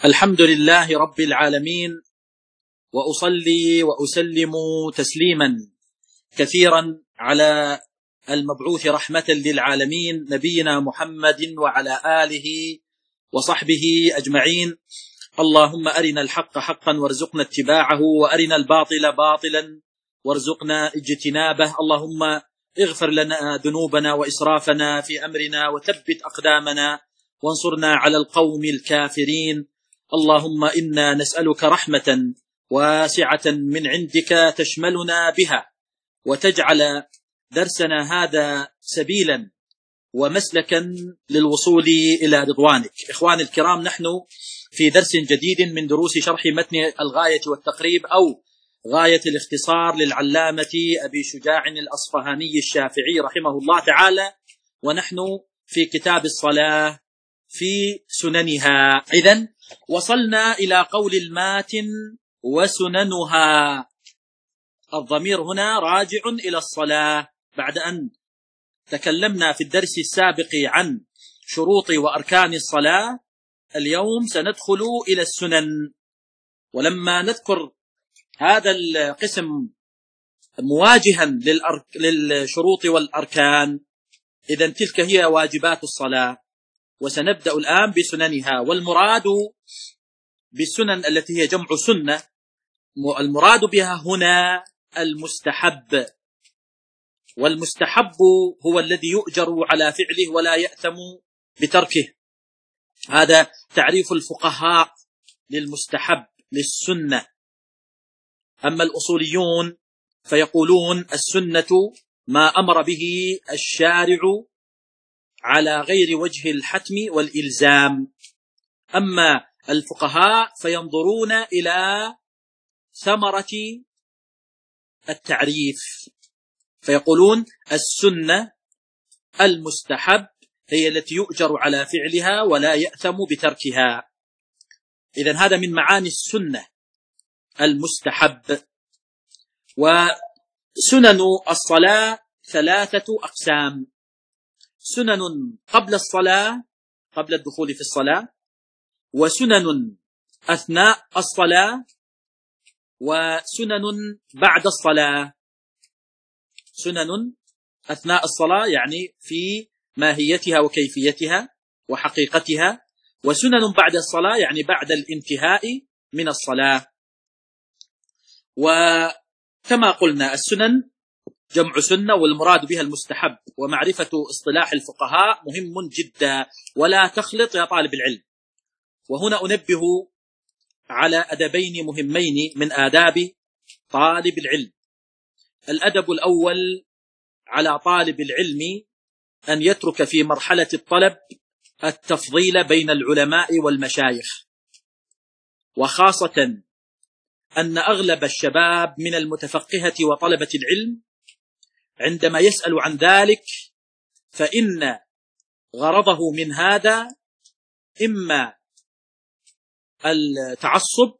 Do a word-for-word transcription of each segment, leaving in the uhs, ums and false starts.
الحمد لله رب العالمين، وأصلي وأسلم تسليما كثيرا على المبعوث رحمة للعالمين نبينا محمد وعلى آله وصحبه أجمعين. اللهم أرنا الحق حقا وارزقنا اتباعه، وأرنا الباطل باطلا وارزقنا اجتنابه. اللهم اغفر لنا ذنوبنا وإسرافنا في أمرنا، وثبت أقدامنا وانصرنا على القوم الكافرين. اللهم إنا نسألك رحمة واسعة من عندك تشملنا بها، وتجعل درسنا هذا سبيلا ومسلكا للوصول إلى رضوانك. إخواني الكرام، نحن في درس جديد من دروس شرح متن الغاية والتقريب أو غاية الاختصار للعلامة أبي شجاع الأصفهاني الشافعي رحمه الله تعالى، ونحن في كتاب الصلاة في سننها. إذن وصلنا إلى قول الماتن وسننها. الضمير هنا راجع إلى الصلاة بعد أن تكلمنا في الدرس السابق عن شروط وأركان الصلاة. اليوم سندخل إلى السنن، ولما نذكر هذا القسم مواجها للشروط والأركان، إذن تلك هي واجبات الصلاة، وسنبدأ الآن بسننها. والمراد بالسنن التي هي جمع سنة، المراد بها هنا المستحب، والمستحب هو الذي يؤجر على فعله ولا يأثم بتركه. هذا تعريف الفقهاء للمستحب للسنة. أما الأصوليون فيقولون السنة ما أمر به الشارع على غير وجه الحتم والإلزام. أما الفقهاء فينظرون إلى ثمرة التعريف، فيقولون السنة المستحب هي التي يؤجر على فعلها ولا يأثم بتركها. إذن هذا من معاني السنة المستحب. وسنن الصلاة ثلاثة أقسام: سنن قبل الصلاة، قبل الدخول في الصلاة، وسنن أثناء الصلاة، وسنن بعد الصلاة. سنن أثناء الصلاة يعني في ماهيتها وكيفيتها وحقيقتها، وسنن بعد الصلاة يعني بعد الانتهاء من الصلاة. وكما قلنا السنن جمع سنة، والمراد بها المستحب، ومعرفة اصطلاح الفقهاء مهم جدا، ولا تخلط يا طالب العلم. وهنا أنبه على أدبين مهمين من آداب طالب العلم. الأدب الأول على طالب العلم أن يترك في مرحلة الطلب التفضيل بين العلماء والمشايخ، وخاصة أن أغلب الشباب من المتفقهة وطلبة العلم عندما يسأل عن ذلك فإن غرضه من هذا إما التعصب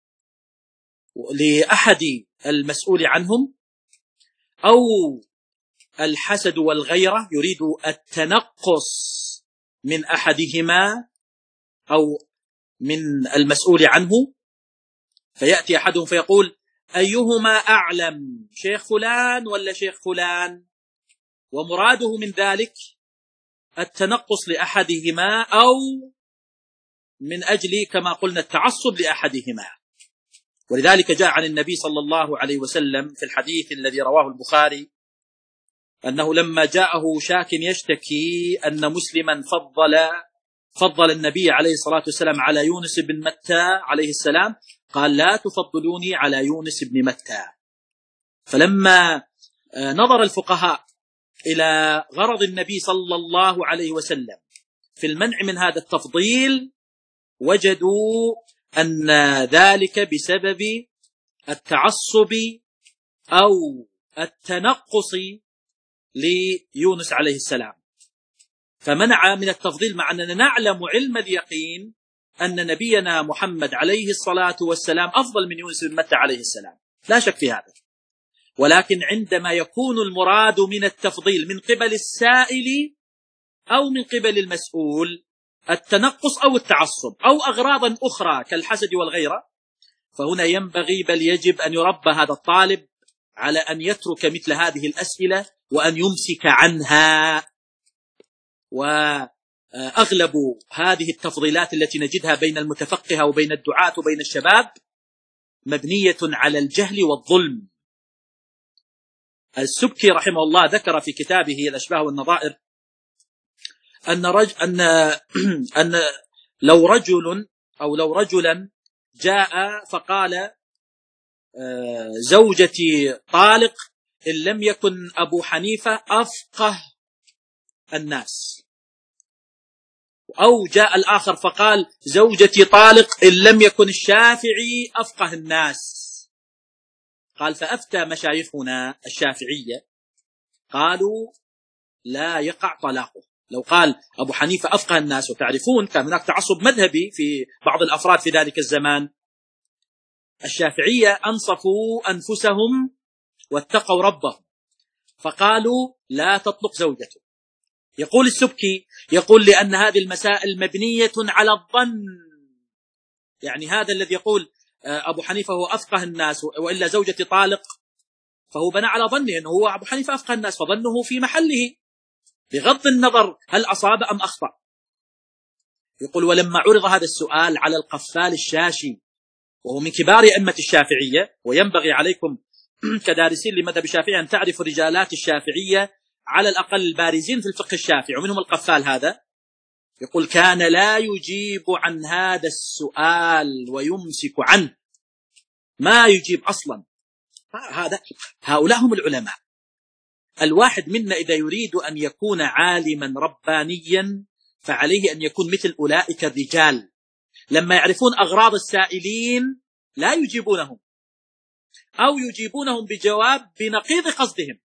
لأحد المسؤول عنهم، أو الحسد والغيرة، يريد التنقص من أحدهما أو من المسؤول عنه. فيأتي أحدهم فيقول أيهما أعلم، شيخ فلان ولا شيخ فلان؟ ومراده من ذلك التنقص لأحدهما، أو من أجل كما قلنا التعصب لأحدهما. ولذلك جاء عن النبي صلى الله عليه وسلم في الحديث الذي رواه البخاري أنه لما جاءه شاك يشتكي أن مسلما فضل فضل النبي عليه الصلاة والسلام على يونس بن متى عليه السلام، قال لا تفضلوني على يونس بن متى. فلما نظر الفقهاء إلى غرض النبي صلى الله عليه وسلم في المنع من هذا التفضيل، وجدوا أن ذلك بسبب التعصب أو التنقص ليونس عليه السلام، فمنع من التفضيل، مع أننا نعلم علم اليقين أن نبينا محمد عليه الصلاة والسلام أفضل من يونس بن متى عليه السلام، لا شك في هذا. ولكن عندما يكون المراد من التفضيل من قبل السائل أو من قبل المسؤول، التنقص أو التعصب أو أغراضا أخرى كالحسد والغيرة، فهنا ينبغي بل يجب أن يربى هذا الطالب على أن يترك مثل هذه الأسئلة وأن يمسك عنها. وأغلب هذه التفضيلات التي نجدها بين المتفقهة وبين الدعاة وبين الشباب مبنية على الجهل والظلم. السبكي رحمه الله ذكر في كتابه الأشباه والنظائر أن رج أن أن لو رجل أو لو رجلا جاء فقال زوجتي طالق إن لم يكن أبو حنيفة أفقه الناس، أو جاء الآخر فقال زوجتي طالق إن لم يكن الشافعي أفقه الناس، قال فأفتى مشايخنا الشافعية قالوا لا يقع طلاقه. لو قال أبو حنيفة أفقه الناس، وتعرفون كان هناك تعصب مذهبي في بعض الأفراد في ذلك الزمان، الشافعية أنصفوا أنفسهم واتقوا ربهم فقالوا لا تطلق زوجته. يقول السبكي يقول لأن هذه المسائل مبنية على الظن، يعني هذا الذي يقول أبو حنيفة هو أفقه الناس وإلا زوجتي طالق، فهو بنى على ظنه أنه هو أبو حنيفة أفقه الناس، فظنه في محله بغض النظر هل أصاب أم أخطأ. يقول ولما عرض هذا السؤال على القفال الشاشي وهو من كبار أئمة الشافعية، وينبغي عليكم كدارسين لمذهب الشافعية أن تعرفوا رجالات الشافعية على الأقل البارزين في الفقه الشافعي ومنهم القفال هذا، يقول كان لا يجيب عن هذا السؤال ويمسك عنه، ما يجيب أصلا. هذا هؤلاء هم العلماء. الواحد منا إذا يريد أن يكون عالما ربانيا فعليه أن يكون مثل أولئك الرجال، لما يعرفون أغراض السائلين لا يجيبونهم أو يجيبونهم بجواب بنقيض قصدهم.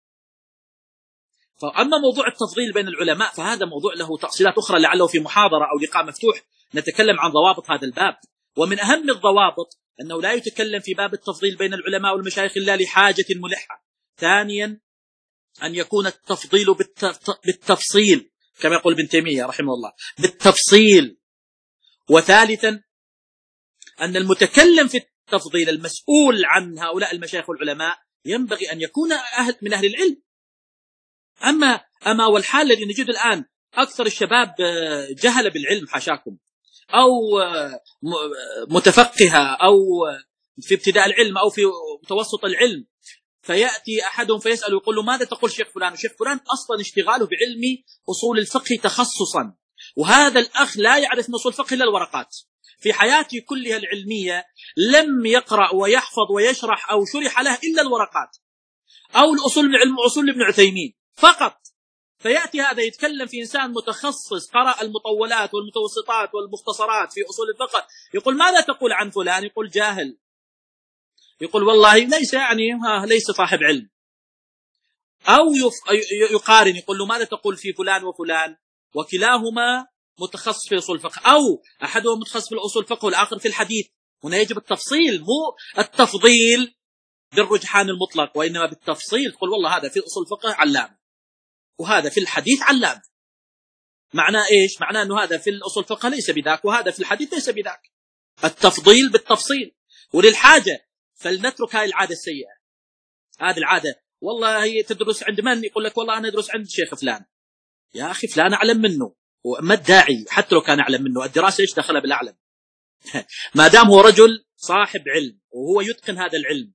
فأما موضوع التفضيل بين العلماء فهذا موضوع له تأصيلات أخرى، لعله في محاضرة أو لقاء مفتوح نتكلم عن ضوابط هذا الباب. ومن أهم الضوابط أنه لا يتكلم في باب التفضيل بين العلماء والمشايخ إلا لحاجة ملحة. ثانيا أن يكون التفضيل بالتفصيل كما يقول ابن تيمية رحمه الله بالتفصيل. وثالثا أن المتكلم في التفضيل المسؤول عن هؤلاء المشايخ والعلماء ينبغي أن يكون أهل من أهل العلم. أما أما والحال الذي نجد الآن أكثر الشباب جهل بالعلم حاشاكم، أو متفقهة أو في ابتداء العلم أو في متوسط العلم، فيأتي أحدهم فيسأل ويقول له ماذا تقول شيخ فلان؟ وشيخ فلان أصلا اشتغاله بعلم أصول الفقه تخصصا، وهذا الأخ لا يعرف من أصول الفقه إلا الورقات. في حياته كلها العلمية لم يقرأ ويحفظ ويشرح أو شرح له إلا الورقات أو الأصول من علم أصول ابن عثيمين فقط. فيأتي هذا يتكلم في إنسان متخصص قرأ المطولات والمتوسطات والمختصرات في أصول الفقه، يقول ماذا تقول عن فلان؟ يقول جاهل، يقول والله ليس يعني ها ليس صاحب علم. أو يقارن يقول له ماذا تقول في فلان وفلان؟ وكلاهما متخصص في أصول الفقه، أو أحدهم متخصص في الأصول الفقه والآخر في الحديث. هنا يجب التفصيل، مو التفضيل بالرجحان المطلق، وإنما بالتفصيل. تقول والله هذا في أصول الفقه علامة وهذا في الحديث علامة. معناه إيش؟ معناه أنه هذا في الأصول الفقه ليس بذاك وهذا في الحديث ليس بذاك. التفضيل بالتفصيل. وللحاجة فلنترك هذه العادة السيئة. هذه العادة والله تدرس عند من؟ يقول لك والله أنا أدرس عند شيخ فلان. يا أخي فلان أعلم منه، وما الداعي حتى لو كان أعلم منه، الدراسة إيش دخل بالأعلم؟ ما دام هو رجل صاحب علم وهو يتقن هذا العلم،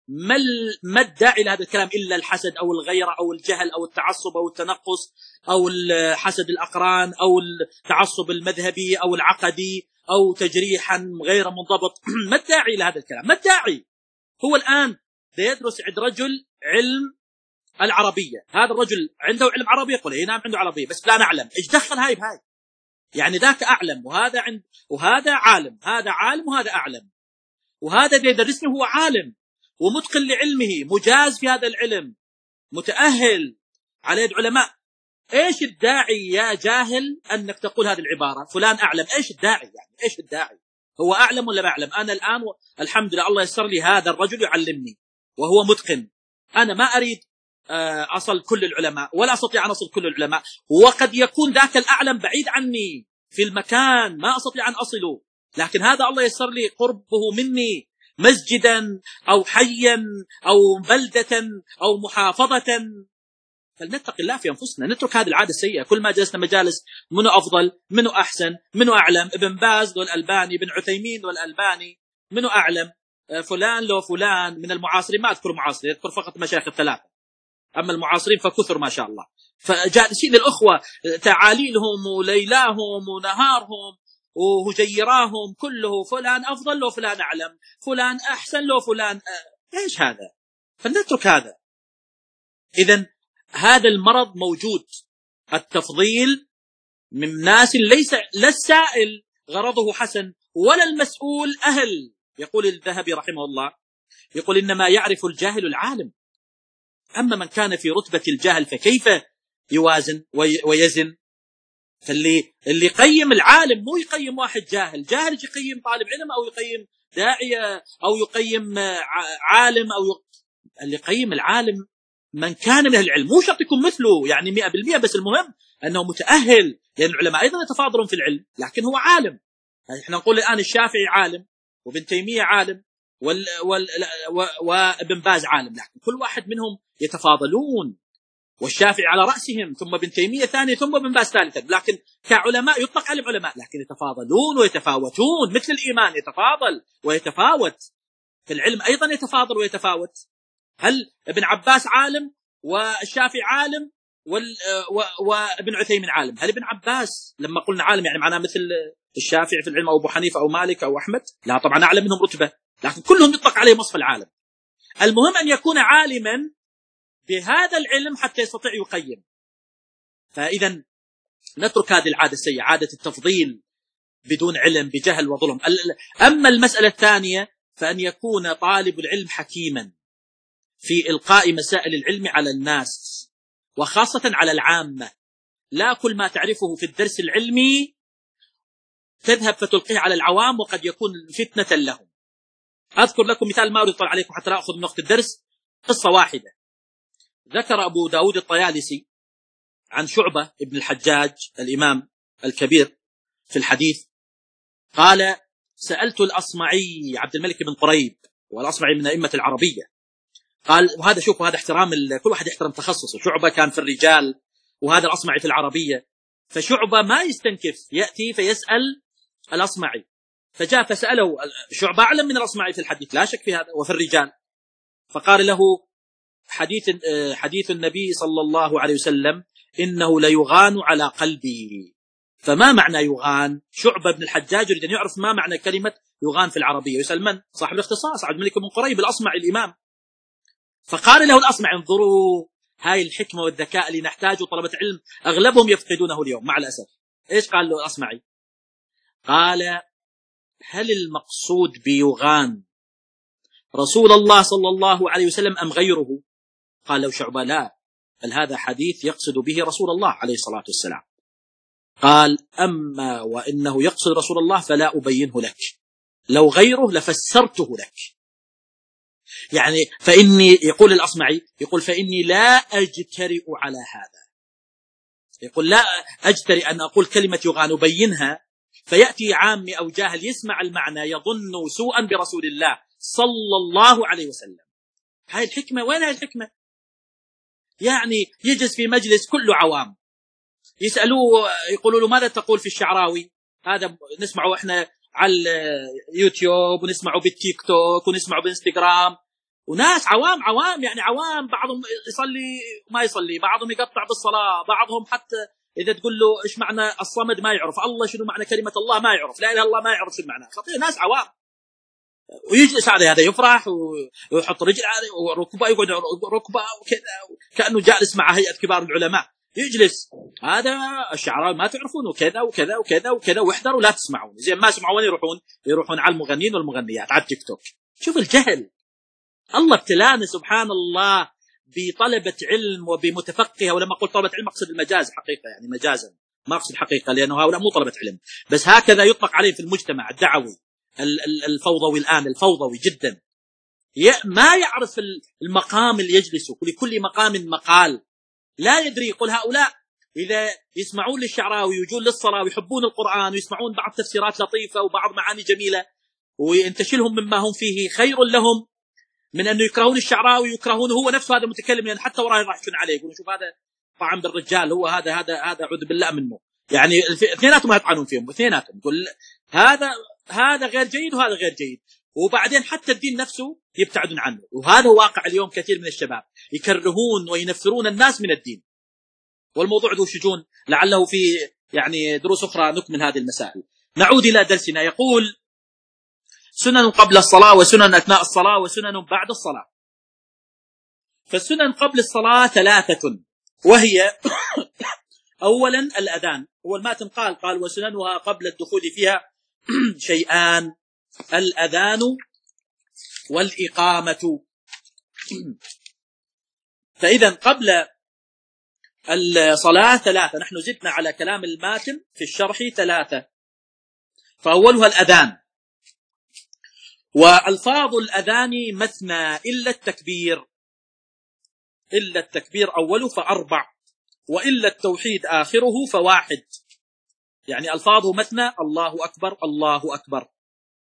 ما الداعي لهذا الكلام إلا الحسد أو الغيرة أو الجهل أو التعصب أو التنقص أو حسد الأقران أو التعصب المذهبي أو العقدي أو تجريحا غير منضبط. ما الداعي لهذا الكلام؟ ما الداعي؟ هو الآن يدرس عند رجل علم العربية، هذا الرجل عنده علم عربي، يقول إيه نعم عنده عربية بس لا نعلم. إيش دخل هاي بهاي؟ يعني ذاك أعلم وهذا عند وهذا عالم، هذا عالم وهذا أعلم، وهذا يدرسني هو عالم ومتقن لعلمه مجاز في هذا العلم متأهل على يد علماء. إيش الداعي يا جاهل أنك تقول هذه العبارة فلان أعلم؟ إيش الداعي يعني؟ إيش الداعي؟ هو أعلم ولا ما أعلم؟ أنا الآن الحمد لله الله يسر لي هذا الرجل يعلمني وهو متقن. أنا ما أريد أصل كل العلماء ولا أستطيع أن أصل كل العلماء، وقد يكون ذاك الأعلم بعيد عني في المكان ما أستطيع أن أصله، لكن هذا الله يسر لي قربه مني، مسجدا أو حيا أو بلدة أو محافظة. فلنتق الله في أنفسنا، نترك هذه العادة السيئة. كل ما جلسنا مجالس منو أفضل، منو أحسن، منو أعلم، ابن باز والألباني، ابن عثيمين والألباني، منو أعلم، فلان لو فلان من المعاصرين. ما أذكر معاصرين، أذكر فقط مشايخ الثلاثة، أما المعاصرين فكثر ما شاء الله. فجالسين الأخوة تعاليلهم وليلاهم ونهارهم وهجيراهم كله فلان أفضل لو فلان أعلم، فلان أحسن لو فلان أ... إيش هذا؟ فلنترك هذا. إذن هذا المرض موجود، التفضيل من ناس ليس لا السائل غرضه حسن ولا المسؤول أهل. يقول الذهبي رحمه الله، يقول إنما يعرف الجاهل العالم، أما من كان في رتبة الجاهل فكيف يوازن ويزن؟ فاللي اللي يقيم العالم مو يقيم واحد جاهل، جاهل يقيم طالب علم أو يقيم داعية أو يقيم عالم أو ي... اللي يقيم العالم من كان من العلم، مو شرط يكون مثله يعني مئة بالمئة، بس المهم أنه متأهل، لأن العلماء أيضا يتفاضلون في العلم لكن هو عالم. احنا نقول الآن الشافعي عالم وابن تيمية عالم وال... وال... وابن باز عالم، لكن كل واحد منهم يتفاضلون، والشافعي على رأسهم ثم ابن تيمية ثاني ثم ابن باز ثالثا، لكن كعلماء يطلق عليهم علماء، لكن يتفاضلون ويتفاوتون مثل الإيمان يتفاضل ويتفاوت، في العلم أيضا يتفاضل ويتفاوت. هل ابن عباس عالم والشافعي عالم وابن عثيمين عالم؟ هل ابن عباس لما قلنا عالم يعني معناه مثل الشافعي في العلم أو أبو حنيفة أو مالك أو أحمد؟ لا طبعا أعلم منهم رتبة، لكن كلهم يطلق عليه وصف العالم. المهم أن يكون عالما بهذا العلم حتى يستطيع يقيم. فإذا نترك هذه العادة السيئة، عادة التفضيل بدون علم بجهل وظلم. أما المسألة الثانية فأن يكون طالب العلم حكيما في إلقاء مسائل العلم على الناس وخاصة على العامة، لا كل ما تعرفه في الدرس العلمي تذهب فتلقيه على العوام وقد يكون فتنة لهم. أذكر لكم مثال ما أريد أطلع عليكم حتى لا أخذ من وقت الدرس، قصة واحدة. ذكر أبو داود الطيالسي عن شعبة ابن الحجاج الإمام الكبير في الحديث، قال سألت الأصمعي عبد الملك بن قريب، والأصمعي من أئمة العربية، قال وهذا شوفوا هذا احترام، كل واحد يحترم تخصصه. شعبة كان في الرجال وهذا الأصمعي في العربية، فشعبة ما يستنكف، يأتي فيسأل الأصمعي، فجاء فسأله شعبة أعلم من الأصمعي في الحديث لا شك في هذا وفي الرجال، فقال له حديث حديث النبي صلى الله عليه وسلم إنه ليغان على قلبي. فما معنى يغان؟ شعبة بن الحجاج يريد أن يعرف ما معنى كلمة يغان في العربية، يسأل من؟ صاحب الاختصاص عبد الملك بن قريب الأصمعي الإمام. فقال له الأصمعي انظروا هاي الحكمة والذكاء اللي نحتاجه طلبة علم أغلبهم يفقدونه اليوم مع الأسف. إيش قال له الأصمعي؟ قال هل المقصود بيغان رسول الله صلى الله عليه وسلم أم غيره؟ قال له شعبة لا، بل هذا حديث يقصد به رسول الله عليه الصلاة والسلام. قال أما وإنه يقصد رسول الله فلا أبينه لك، لو غيره لفسرته لك. يعني فإني، يقول الأصمعي، يقول فإني لا أجترئ على هذا، يقول لا أجترئ أن أقول كلمة يغان أبينها فيأتي عامي أو جاهل يسمع المعنى يظن سوءا برسول الله صلى الله عليه وسلم. هاي الحكمة، وين هاي الحكمة؟ يعني يجلس في مجلس كله عوام يسألوه يقولوا له ماذا تقول في الشعراوي؟ هذا نسمعه احنا على اليوتيوب ونسمعه بالتيك توك ونسمعه بالانستغرام، وناس عوام عوام يعني عوام، بعضهم يصلي ما يصلي، بعضهم يقطع بالصلاة، بعضهم حتى إذا تقول له إيش معنى الصمد ما يعرف، الله شنو معنى كلمة الله ما يعرف، لا إله إلا الله ما يعرف شنو معنى. خطير، ناس عوام. ويجلس هذا هذا يفرح ويحط رجل على وركبه، يقعد ركبه وكذا كأنه جالس مع هيئة كبار العلماء، يجلس هذا الشعراء ما تعرفون وكذا وكذا وكذا وكذا واحذروا لا تسمعون. زي ما سمعوا يروحون يروحون على المغنين والمغنيات على التيك توك. شوف الجهل. الله ابتلانا سبحان الله بطلبة علم وبمتفقهة، ولما قلت طلبة علم أقصد المجاز حقيقة، يعني مجازا ما أقصد حقيقة، لأنه هؤلاء مو طلبة علم، بس هكذا يطلق عليه في المجتمع الدعوي الفوضوي الآن، الفوضوي جدا، ما يعرف المقام اللي يجلسه، لكل مقام مقال، لا يدري. يقول هؤلاء إذا يسمعون للشعراوي ويجون للصلاة ويحبون القرآن ويسمعون بعض تفسيرات لطيفة وبعض معاني جميلة وينتشلهم مما هم فيه خير لهم من أنه يكرهون الشعراوي ويكرهون هو نفسه هذا المتكلم، لأن يعني حتى وراه يضحكون عليه يقولون شوف هذا طعن بالرجال، هو هذا هذا هذا أعوذ بالله منه، يعني اثنيناتهم يطعنون فيهم اثنيناتهم، يقول هذا هذا غير جيد وهذا غير جيد، وبعدين حتى الدين نفسه يبتعدون عنه. وهذا واقع اليوم كثير من الشباب يكرهون وينفرون الناس من الدين، والموضوع ذو شجون، لعله في يعني دروس أخرى نكمل هذه المسائل. نعود إلى درسنا. يقول سنن قبل الصلاة وسنن أثناء الصلاة وسنن بعد الصلاة. فالسنن قبل الصلاة ثلاثة، وهي أولا الأذان. هو الماتن قال قال وسننها قبل الدخول فيها شيئان: الأذان والإقامة. فإذا قبل الصلاة ثلاثة، نحن زدنا على كلام الماتن في الشرح ثلاثة، فأولها الأذان. وألفاظ الأذان مثنى إلا التكبير، إلا التكبير أوله فأربع، وإلا التوحيد آخره فواحد. يعني ألفاظه مثنى: الله أكبر الله أكبر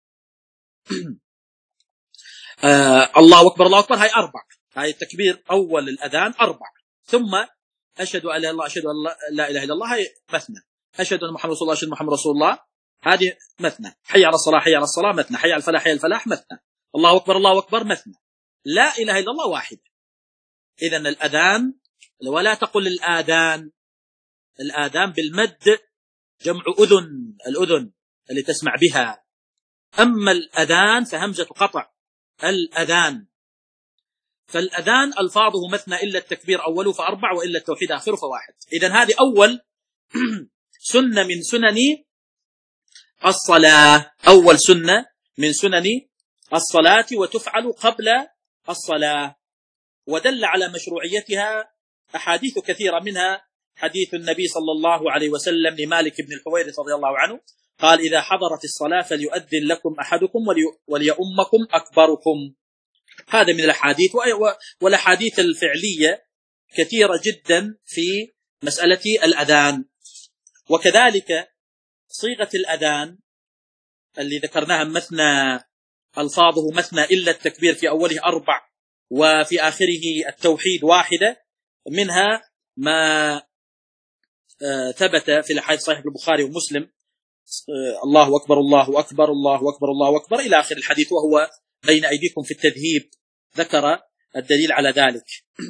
آه الله أكبر الله أكبر، هاي أربع، هاي التكبير أول الأذان أربع، ثم أشهد أن لا إله إلا الله أشهد أن لا إله إلا الله، هاي مثنى. أشهد أن محمد رسول الله أشهد محمد رسول الله، هذه مثنى. حي على الصلاة حي على الصلاة مثنى. حي على الفلاح حي على الفلاح مثنى. الله أكبر الله أكبر مثنى. لا إله إلا الله واحد. إذن الأذان، ولا تقل الآذان، الآذان بالمد جمع أذن، الأذن اللي تسمع بها. أما الأذان فهمزة قطع، الأذان. فالأذان ألفاظه مثنى إلا التكبير أوله فأربع، وإلا التوحيد آخره فواحد. إذن هذه أول سنة من سنن الصلاة، أول سنة من سنن الصلاة، وتفعل قبل الصلاة. ودل على مشروعيتها أحاديث كثيرة، منها حديث النبي صلى الله عليه وسلم لمالك بن الحويرث رضي الله عنه قال: إذا حضرت الصلاة فليؤذن لكم أحدكم وليؤمكم أكبركم. هذا من الأحاديث، والأحاديث الفعلية كثيرة جدا في مسألة الأذان. وكذلك صيغة الأذان اللي ذكرناها مثنى، ألفاظه مثنى إلا التكبير في أوله أربع وفي آخره التوحيد واحدة، منها ما ثبت في الحديث صحيح البخاري ومسلم: الله أكبر الله أكبر الله أكبر الله أكبر إلى آخر الحديث، وهو بين أيديكم في التذهيب، ذكر الدليل على ذلك.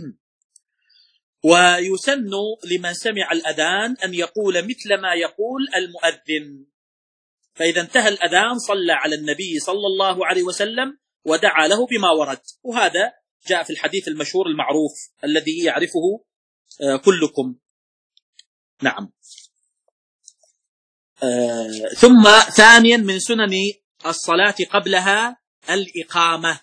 ويسن لمن سمع الأذان أن يقول مثل ما يقول المؤذن، فإذا انتهى الأذان صلى على النبي صلى الله عليه وسلم ودعا له بما ورد. وهذا جاء في الحديث المشهور المعروف الذي يعرفه كلكم. نعم. آه ثم ثانيا من سنن الصلاة قبلها الإقامة،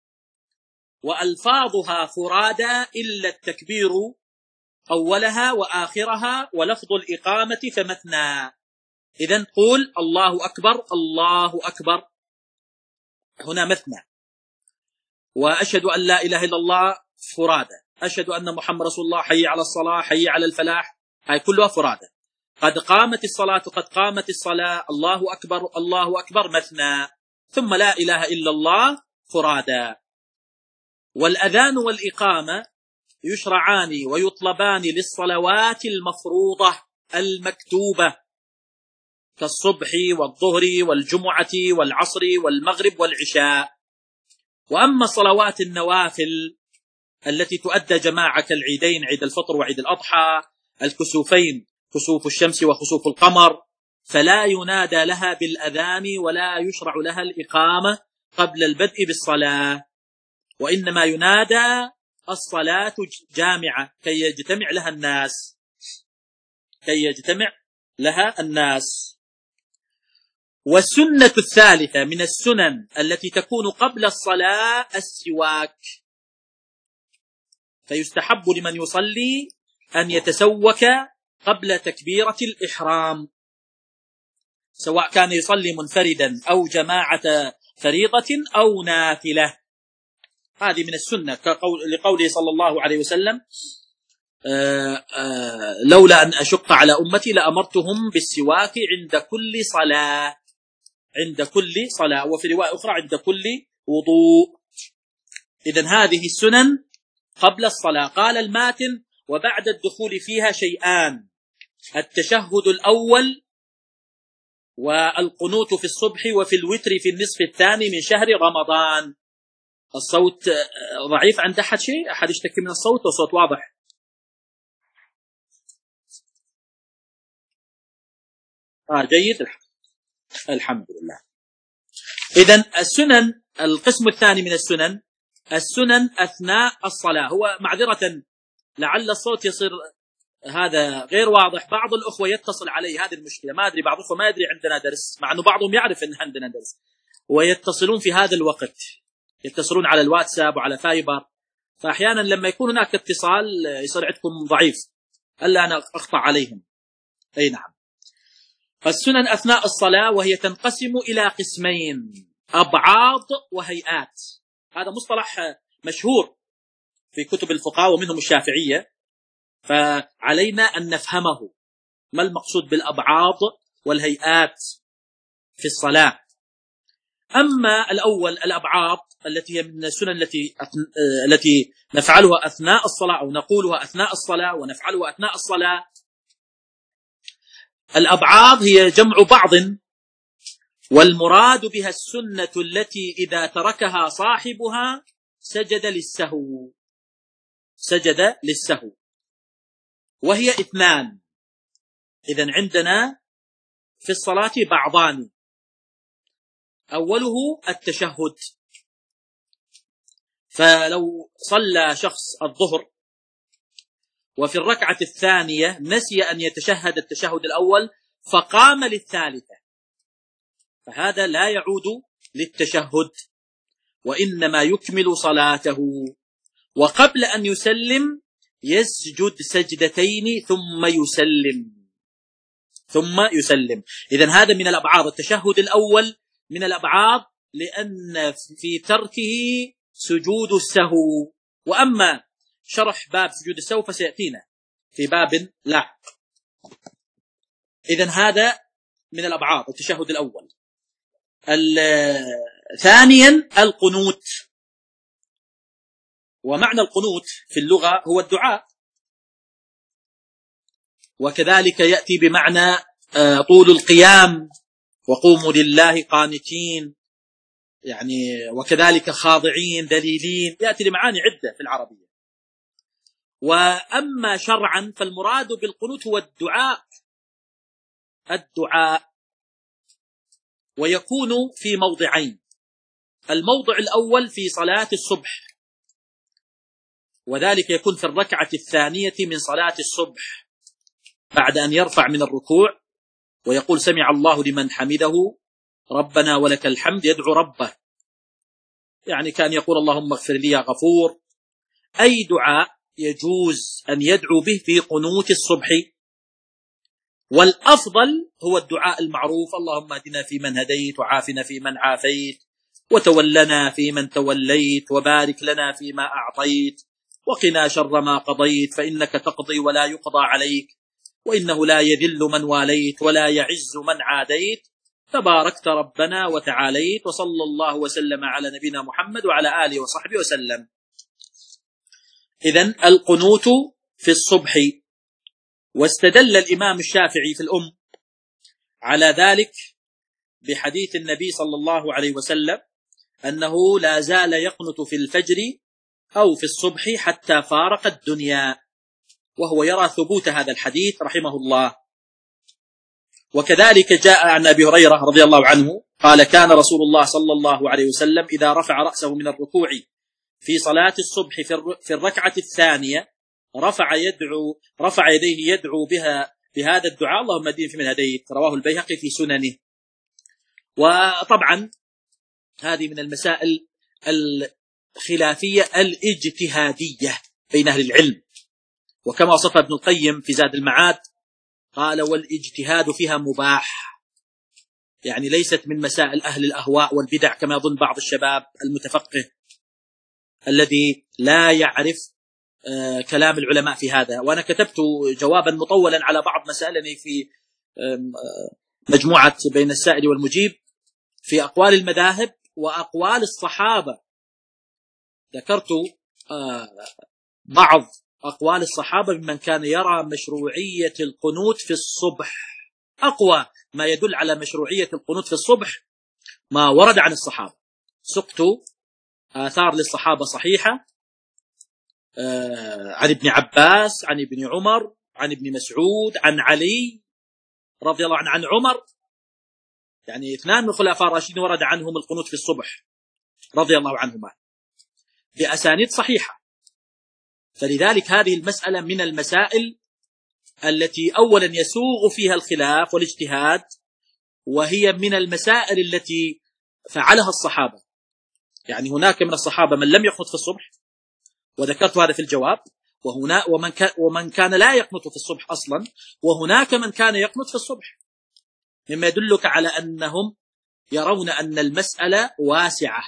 وألفاظها فرادى إلا التكبير أولها وآخرها، ولفظ الإقامة فمثنى. إذن قول الله أكبر الله أكبر، هنا مثنى. وأشهد أن لا إله إلا الله فرادى. أشهد أن محمد رسول الله، حي على الصلاة حي على الفلاح، هاي كلها فرادى. قد قامت الصلاة قد قامت الصلاة، الله أكبر الله أكبر مثنى. ثم لا إله إلا الله فرادى. والأذان والإقامة يشرعان ويطلبان للصلوات المفروضة المكتوبة كالصبح والظهر والجمعة والعصر والمغرب والعشاء. وأما صلوات النوافل التي تؤدى جماعة كالعيدين، عيد الفطر وعيد الأضحى، الكسوفين، كسوف الشمس وخسوف القمر، فلا ينادى لها بالأذان ولا يشرع لها الإقامة قبل البدء بالصلاة، وإنما ينادى الصلاة جامعة كي يجتمع لها الناس كي يجتمع لها الناس. والسنة الثالثة من السنن التي تكون قبل الصلاة السواك، فيستحب لمن يصلي أن يتسوك قبل تكبيرة الإحرام، سواء كان يصلي منفردا أو جماعة فريضة أو نافلة. هذه من السنة، لقوله صلى الله عليه وسلم: آآ آآ لولا أن أشق على أمتي لأمرتهم بالسواك عند كل صلاة، عند كل صلاة، وفي رواية أخرى عند كل وضوء. إذن هذه السنن قبل الصلاة. قال الماتن: وبعد الدخول فيها شيئان: التشهد الأول والقنوت في الصبح وفي الوتر في النصف الثاني من شهر رمضان. الصوت ضعيف عند أحد شيء؟ أحد يشتكي من الصوت والصوت واضح؟ آه جيد، الحمد لله. إذن السنن، القسم الثاني من السنن، السنن أثناء الصلاة. هو معذرة لعل الصوت يصير هذا غير واضح، بعض الأخوة يتصل علي هذه المشكلة، ما أدري، بعض الأخوة ما أدري عندنا درس، مع أنه بعضهم يعرف أن عندنا درس، ويتصلون في هذا الوقت، يتصلون على الواتساب وعلى فايبر، فأحيانا لما يكون هناك اتصال يصير عندكم ضعيف، ألا أنا أقطع عليهم. أي نعم. السنن أثناء الصلاة وهي تنقسم إلى قسمين: أبعاض وهيئات. هذا مصطلح مشهور في كتب الفقهاء ومنهم الشافعية، فعلينا أن نفهمه. ما المقصود بالأبعاض والهيئات في الصلاة؟ أما الأول الأبعاض التي هي من السنن التي التي نفعلها أثناء الصلاة أو نقولها أثناء الصلاة ونفعلها أثناء الصلاة. الأبعاض هي جمع بعض، والمراد بها السنة التي إذا تركها صاحبها سجد للسهو، سجد للسهو، وهي اثنان. إذن عندنا في الصلاة بعضان: أوله التشهد، فلو صلى شخص الظهر وفي الركعة الثانية نسي أن يتشهد التشهد الأول فقام للثالثة، فهذا لا يعود للتشهد وإنما يكمل صلاته، وقبل أن يسلم يسجد سجدتين ثم يسلم ثم يسلم. إذن هذا من الأبعاض. التشهد الأول من الأبعاض لأن في تركه سجود السهو، وأما شرح باب سجود السهو فسيأتينا في باب لاحق. إذن هذا من الأبعاض التشهد الأول. ثانيا القنوت، ومعنى القنوت في اللغة هو الدعاء، وكذلك يأتي بمعنى طول القيام، وقوموا لله قانتين، يعني وكذلك خاضعين ذليلين، يأتي لمعاني عدة في العربية. وأما شرعا فالمراد بالقنوت هو الدعاء، الدعاء، ويكون في موضعين: الموضع الأول في صلاة الصبح، وذلك يكون في الركعة الثانية من صلاة الصبح بعد أن يرفع من الركوع ويقول سمع الله لمن حمده ربنا ولك الحمد، يدعو ربه، يعني كان يقول اللهم اغفر لي يا غفور. أي دعاء يجوز أن يدعو به في قنوت الصبح، والأفضل هو الدعاء المعروف: اللهم اهدنا فيمن هديت، وعافنا فيمن عافيت، وتولنا فيمن توليت، وبارك لنا فيما أعطيت، وقنا شر ما قضيت، فإنك تقضي ولا يقضى عليك، وإنه لا يذل من واليت ولا يعز من عاديت، تباركت ربنا وتعاليت، وصلى الله وسلم على نبينا محمد وعلى آله وصحبه وسلم. إذن القنوت في الصبح. واستدل الإمام الشافعي في الأم على ذلك بحديث النبي صلى الله عليه وسلم أنه لا زال يقنت في الفجر أو في الصبح حتى فارق الدنيا، وهو يرى ثبوت هذا الحديث رحمه الله. وكذلك جاء عن أبي هريرة رضي الله عنه قال كان رسول الله صلى الله عليه وسلم إذا رفع رأسه من الركوع في صلاة الصبح في الركعة الثانية رفع يدعو رفع يديه يدعو بها بهذا الدعاء: اللهم اهدني فيمن هديت. رواه البيهقي في سننه. وطبعا هذه من المسائل الخلافية الاجتهادية بين أهل العلم، وكما وصف ابن القيم في زاد المعاد قال والاجتهاد فيها مباح، يعني ليست من مسائل أهل الأهواء والبدع كما يظن بعض الشباب المتفقه الذي لا يعرف كلام العلماء في هذا، وأنا كتبت جوابا مطولا على بعض مسائلني في مجموعة بين السائل والمجيب في أقوال المذاهب وأقوال الصحابة. ذكرت بعض أقوال الصحابة ممن كان يرى مشروعية القنوت في الصبح. أقوى ما يدل على مشروعية القنوت في الصبح ما ورد عن الصحابة. سقت آثار للصحابة صحيحة عن ابن عباس، عن ابن عمر، عن ابن مسعود، عن علي رضي الله عنه، عن عمر، يعني اثنان من الخلفاء الراشدين ورد عنهم القنوت في الصبح رضي الله عنهما بأسانيد صحيحة. فلذلك هذه المسألة من المسائل التي أولا يسوغ فيها الخلاف والاجتهاد، وهي من المسائل التي فعلها الصحابة. يعني هناك من الصحابة من لم يقنط في الصبح، وذكرت هذا في الجواب، وهنا ومن كان ومن كان لا يقنط في الصبح أصلا، وهناك من كان يقنط في الصبح، مما يدلك على أنهم يرون أن المسألة واسعة،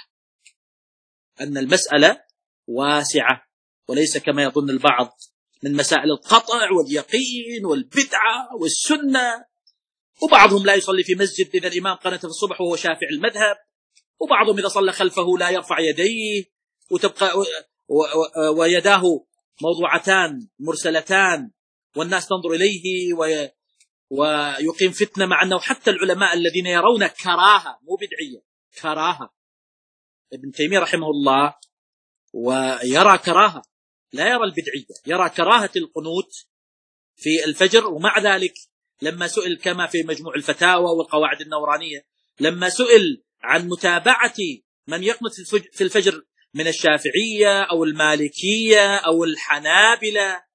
أن المسألة واسعة وليس كما يظن البعض من مسائل القطع واليقين والبدعة والسنة. وبعضهم لا يصلي في مسجد إذا الإمام قنت في الصبح وهو شافع المذهب، وبعضهم إذا صلى خلفه لا يرفع يديه وتبقى ويداه موضوعتان مرسلتان والناس تنظر إليه ويقيم فتنة، مع أنه حتى العلماء الذين يرون كراهة مو بدعية كراهة، ابن تيمية رحمه الله ويرى كراهة لا يرى البدعية، يرى كراهة القنوت في الفجر. ومع ذلك لما سئل كما في مجموع الفتاوى والقواعد النورانية، لما سئل عن متابعة من يقنط في الفجر من الشافعية أو المالكية أو الحنابلة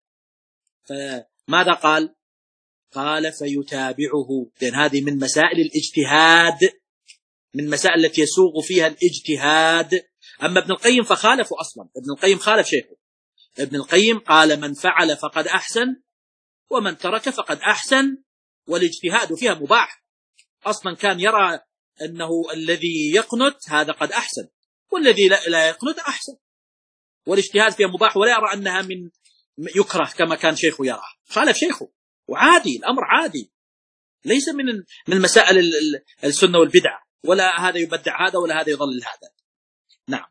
فماذا قال؟ قال فيتابعه، لأن هذه من مسائل الاجتهاد، من مسائل التي يسوغ فيها الاجتهاد. أما ابن القيم فخالفه أصلا، ابن القيم خالف شيخه. ابن القيم قال من فعل فقد أحسن ومن ترك فقد أحسن، والاجتهاد فيها مباح. أصلا كان يرى أنه الذي يقنت هذا قد أحسن، والذي لا يقنت أحسن، والاجتهاد فيها مباح، ولا يرى أنها من يكره كما كان شيخه يرى. خالف شيخه، وعادي، الأمر عادي، ليس من من مسائل السنة والبدعة، ولا هذا يبدع هذا ولا هذا يضلل هذا. نعم.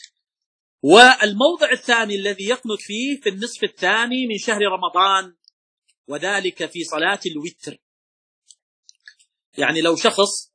والموضع الثاني الذي يقنت فيه في النصف الثاني من شهر رمضان، وذلك في صلاة الوتر. يعني لو شخص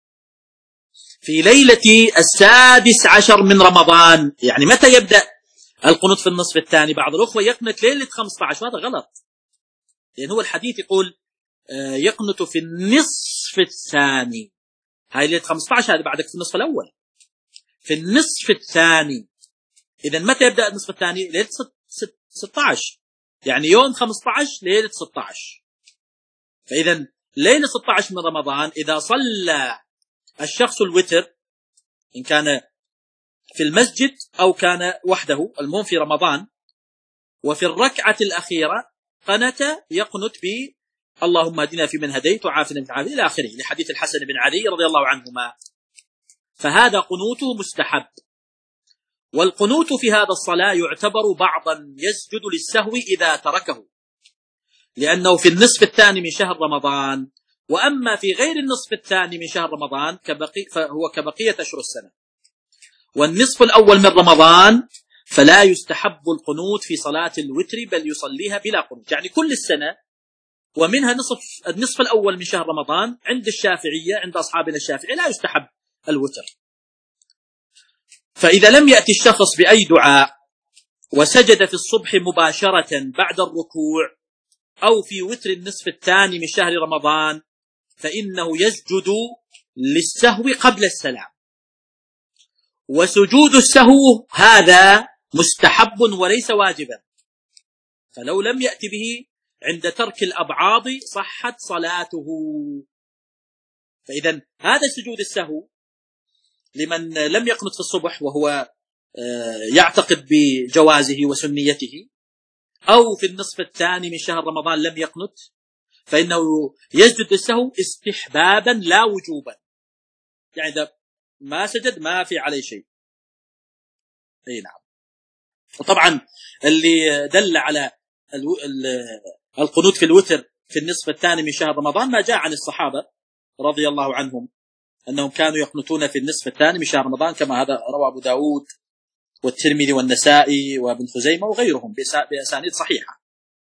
في ليلة السادس عشر من رمضان، يعني متى يبدأ القنوت في النصف الثاني؟ بعض الأخوة يقنت ليلة خمسة عشر، هذا غلط، لأن هو الحديث يقول يقنت في النصف الثاني. هاي ليلة خمسة عشر، هذا بعدك في النصف الأول، في النصف الثاني. إذا متى يبدأ النصف الثاني؟ ليلة ستة عشر، يعني يوم خمسة عشر ليلة ستة عشر. فإذا ليلة ستة عشر من رمضان إذا صلى الشخص الوتر، إن كان في المسجد أو كان وحده، المهم في رمضان، وفي الركعة الأخيرة قنت يقنت ب اللهم اهدنا فيمن هديت وعافنا فيمن عافيت إلى آخره، لحديث الحسن بن علي رضي الله عنهما. فهذا قنوته مستحب. والقنوت في هذا الصلاة يعتبر بعضا يسجد للسهو إذا تركه، لأنه في النصف الثاني من شهر رمضان. وأما في غير النصف الثاني من شهر رمضان كبقي فهو كبقية أشهر السنة. والنصف الأول من رمضان فلا يستحب القنوت في صلاة الوتر، بل يصليها بلا قنوت، يعني كل السنة، ومنها نصف النصف الأول من شهر رمضان. عند الشافعية، عند أصحابنا الشافعي، لا يستحب الوتر. فإذا لم يأتي الشخص بأي دعاء وسجد في الصبح مباشرة بعد الركوع أو في وتر النصف الثاني من شهر رمضان، فإنه يسجد للسهو قبل السلام. وسجود السهو هذا مستحب وليس واجبا، فلو لم يأتي به عند ترك الأبعاض صحت صلاته. فإذا هذا سجود السهو لمن لم يقنط في الصبح وهو يعتقد بجوازه وسنيته، أو في النصف الثاني من شهر رمضان لم يقنط، فإنه يسجد السهو استحبابا لا وجوبا، يعني إذا ما سجد ما في عليه شيء. أي نعم. وطبعا اللي دل على القنوت في الوتر في النصف الثاني من شهر رمضان ما جاء عن الصحابة رضي الله عنهم أنهم كانوا يقنتون في النصف الثاني من شهر رمضان، كما هذا روى أبو داود والترمذي والنسائي وابن خزيمة وغيرهم بأسانيد صحيحة.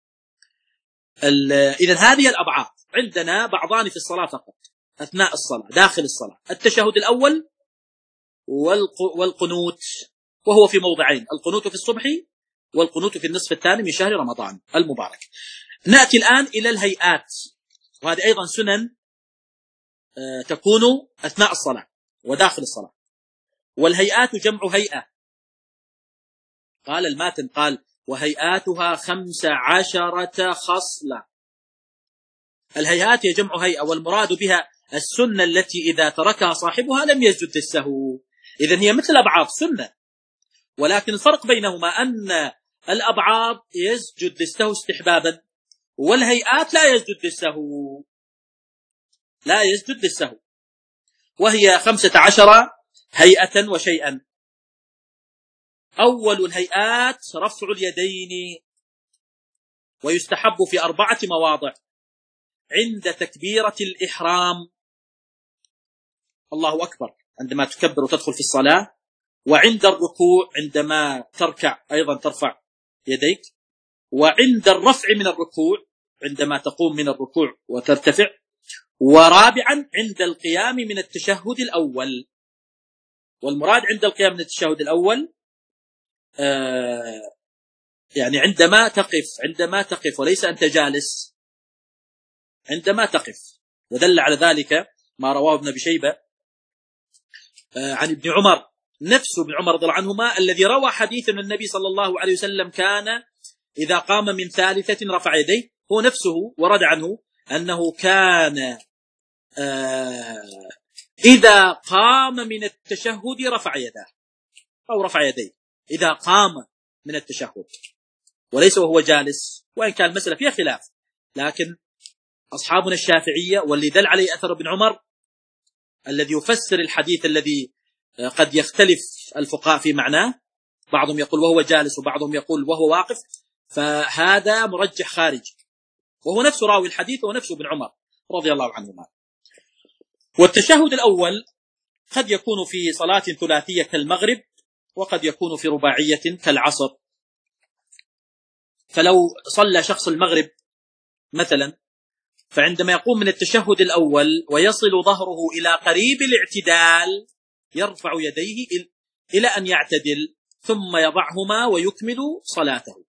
إذن هذه الأبعاد عندنا بعضان في الصلاة فقط أثناء الصلاة داخل الصلاة: التشهد الأول والقنوت، وهو في موضعين: القنوت في الصبح والقنوت في النصف الثاني من شهر رمضان المبارك. نأتي الآن إلى الهيئات، وهذه أيضا سنن تكون أثناء الصلاة وداخل الصلاة. والهيئات جمع هيئة، قال الماتن قال: وهيئاتها خمس عشرة خصلة. الهيئات هي جمع هيئة، والمراد بها السنة التي إذا تركها صاحبها لم يسجد للسهو. إذن هي مثل الأبعاد سنة، ولكن الفرق بينهما أن الأبعاد يسجد للسهو استحبابا، والهيئات لا يسجد للسهو لا يسجد للسهو وهي خمسة عشر هيئة وشيئا. أول الهيئات رفع اليدين، ويستحب في أربعة مواضع: عند تكبيرة الإحرام، الله أكبر عندما تكبر وتدخل في الصلاة، وعند الركوع عندما تركع أيضا ترفع يديك، وعند الرفع من الركوع عندما تقوم من الركوع وترتفع، ورابعا عند القيام من التشهد الأول. والمراد عند القيام من التشهد الأول آه يعني عندما تقف عندما تقف وليس أنت جالس، عندما تقف. ودل على ذلك ما رواه ابن أبي شيبة آه عن ابن عمر نفسه، ابن عمر رضي الله عنهما، الذي روى حديث من النبي صلى الله عليه وسلم كان إذا قام من ثالثة رفع يديه. هو نفسه ورد عنه أنه كان آه إذا قام من التشهد رفع يده أو رفع يديه إذا قام من التشهد، وليس وهو جالس، وإن كان المسألة فيها خلاف، لكن أصحابنا الشافعية واللي دل عليه أثر ابن عمر الذي يفسر الحديث الذي قد يختلف الفقهاء في معناه، بعضهم يقول وهو جالس وبعضهم يقول وهو واقف، فهذا مرجح خارج، وهو نفس راوي الحديث ونفسه ابن عمر رضي الله عنهما. والتشهد الأول قد يكون في صلاة ثلاثية كالمغرب، وقد يكون في رباعية كالعصر. فلو صلى شخص المغرب مثلا، فعندما يقوم من التشهد الأول ويصل ظهره إلى قريب الاعتدال يرفع يديه إلى أن يعتدل، ثم يضعهما ويكمل صلاته.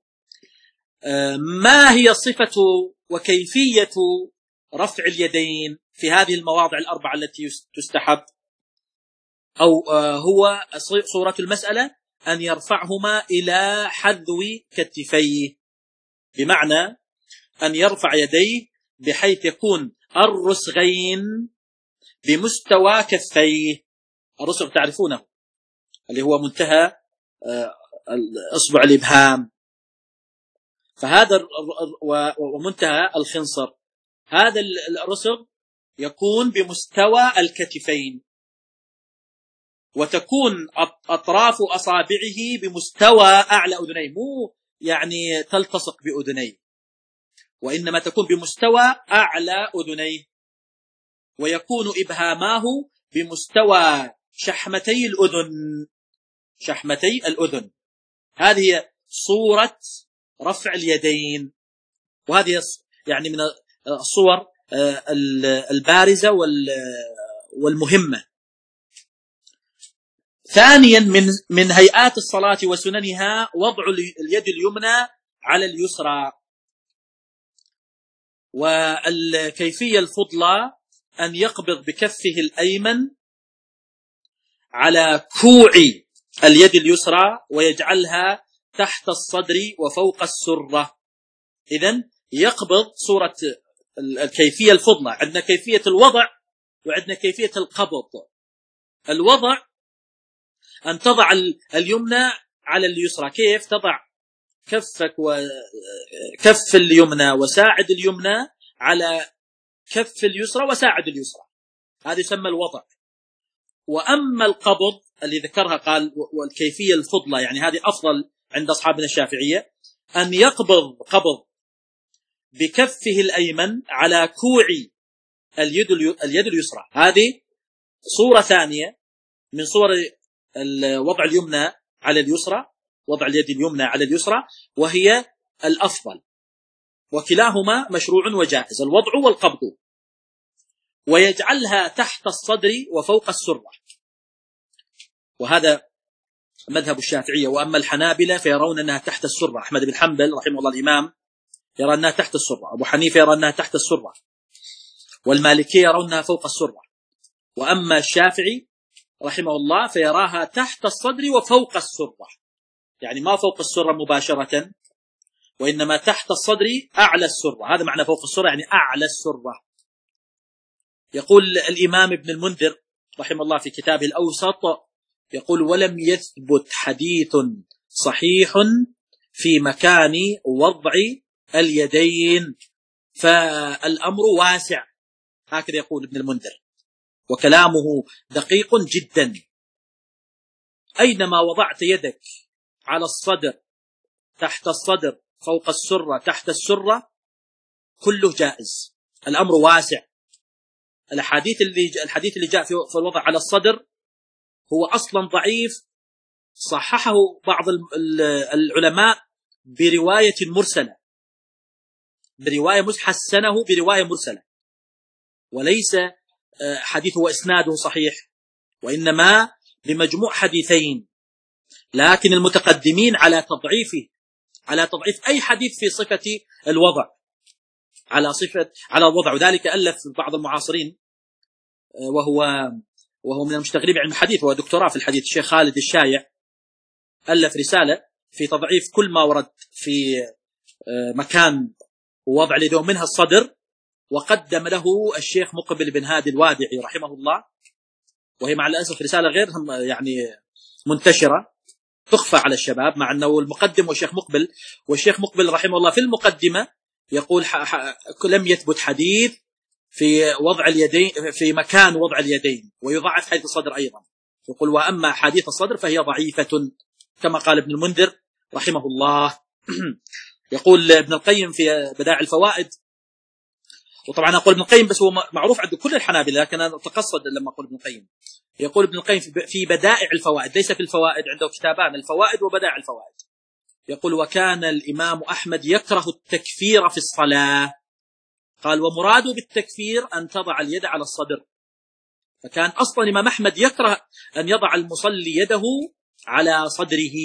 ما هي صفة وكيفية رفع اليدين في هذه المواضع الأربعة التي تستحب؟ أو هو صورة المسألة أن يرفعهما إلى حذو كتفيه، بمعنى أن يرفع يديه بحيث يكون الرسغين بمستوى كفيه. الرسغ تعرفونه اللي هو منتهى أصبع الإبهام، فهذا ومنتهى الخنصر، هذا الرسغ يكون بمستوى الكتفين، وتكون أطراف أصابعه بمستوى أعلى أذنيه، مو يعني تلتصق بأذنيه، وإنما تكون بمستوى أعلى أذنيه، ويكون إبهاماه بمستوى شحمتي الأذن شحمتي الأذن. هذه صورة رفع اليدين، وهذه يعني من الصور البارزة والمهمة. ثانيا من من هيئات الصلاة وسننها وضع اليد اليمنى على اليسرى، والكيفية الفضلى أن يقبض بكفه الأيمن على كوع اليد اليسرى ويجعلها تحت الصدر وفوق السرة. إذن يقبض صورة الكيفية الفضلى. عندنا كيفية الوضع وعندنا كيفية القبض. الوضع أن تضع اليمنى على اليسرى. كيف تضع كفك وكف اليمنى وساعد اليمنى على كف اليسرى وساعد اليسرى، هذا يسمى الوضع. وأما القبض اللي ذكرها قال والكيفية الفضلى، يعني هذه أفضل عند أصحابنا الشافعية أن يقبض قبض بكفه الأيمن على كوع اليد اليد اليسرى. هذه صورة ثانية من صور وضع اليمنى على اليسرى، وضع اليد اليمنى على اليسرى، وهي الأفضل، وكلاهما مشروع وجائز، الوضع والقبض. ويجعلها تحت الصدر وفوق السرة، وهذا مذهب الشافعية. وأما الحنابلة فيرون أنها تحت السرة. أحمد بن حنبل رحمه الله الإمام يرى أنها تحت السرة، أبو حنيفة يرى أنها تحت السرة، والمالكية يرون أنها فوق السرة. وأما الشافعي رحمه الله فيراها تحت الصدر وفوق السرة، يعني ما فوق السرة مباشرة، وإنما تحت الصدر أعلى السرة. هذا معنى فوق السرة، يعني أعلى السرة. يقول الإمام ابن المنذر رحمه الله في كتابه الأوسط، يقول: ولم يثبت حديث صحيح في مكان وضع اليدين، فالأمر واسع. هكذا يقول ابن المنذر، وكلامه دقيق جدا. أينما وضعت يدك على الصدر، تحت الصدر، فوق السرة، تحت السرة، كله جائز، الأمر واسع. الحديث اللي الحديث اللي جاء في الوضع على الصدر هو أصلا ضعيف، صححه بعض العلماء برواية مرسلة، برواية حسنه برواية مرسلة، وليس حديثه وإسناده صحيح، وإنما بمجموع حديثين. لكن المتقدمين على تضعيفه، على تضعيف أي حديث في صفة الوضع، على صفة على الوضع. وذلك ألف بعض المعاصرين، وهو وهو من المشتغلين بعلم الحديث، وهو دكتوراه في الحديث، الشيخ خالد الشايع، ألف رسالة في تضعيف كل ما ورد في مكان وضع اليد منها الصدر، وقدم له الشيخ مقبل بن هادي الوادعي رحمه الله، وهي مع الأسف رسالة غير يعني منتشرة، تخفى على الشباب، مع أنه المقدم والشيخ مقبل، والشيخ مقبل رحمه الله في المقدمة يقول لم يثبت حديث في وضع اليدين في مكان وضع اليدين، ويضعف حديث الصدر أيضا. يقول: وأما حديث الصدر فهي ضعيفة، كما قال ابن المنذر رحمه الله. يقول ابن القيم في بدائع الفوائد، وطبعا أقول ابن القيم بس هو معروف عند كل الحنابلة، لكن أنا أتقصد لما أقول ابن القيم. يقول ابن القيم في بدائع الفوائد، ليس في الفوائد، عنده كتابان، الفوائد وبدائع الفوائد. يقول: وكان الإمام أحمد يكره التكفير في الصلاة. قال: ومراده بالتكفير أن تضع اليد على الصدر، فكان أصلا الإمام أحمد يكره أن يضع المصلي يده على صدره.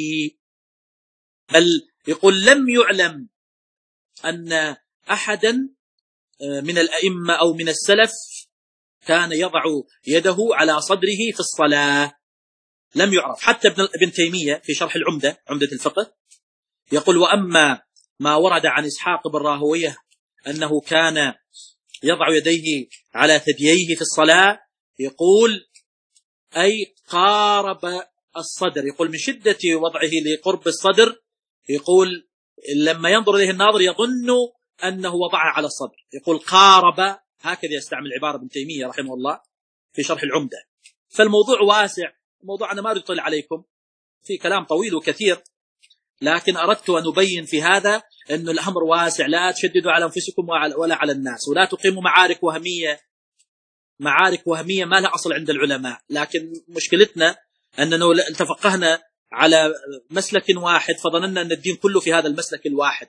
بل يقول: لم يعلم أن أحدا من الأئمة أو من السلف كان يضع يده على صدره في الصلاة، لم يعرف. حتى ابن تيمية في شرح العمدة، عمدة الفقه، يقول: وأما ما ورد عن إسحاق بن راهويه أنه كان يضع يديه على ثدييه في الصلاة، يقول: أي قارب الصدر، يقول من شدة وضعه لقرب الصدر، يقول لما ينظر إليه الناظر يظن أنه وضعه على الصدر، يقول قارب، هكذا يستعمل عبارة ابن تيمية رحمه الله في شرح العمدة. فالموضوع واسع، الموضوع أنا ما أريد أطلع عليكم في كلام طويل وكثير، لكن أردت أن أبين في هذا أن الأمر واسع. لا تشددوا على أنفسكم ولا على الناس، ولا تقيموا معارك وهمية، معارك وهمية ما لها أصل عند العلماء. لكن مشكلتنا أننا تفقهنا على مسلك واحد، فظننا أن الدين كله في هذا المسلك الواحد،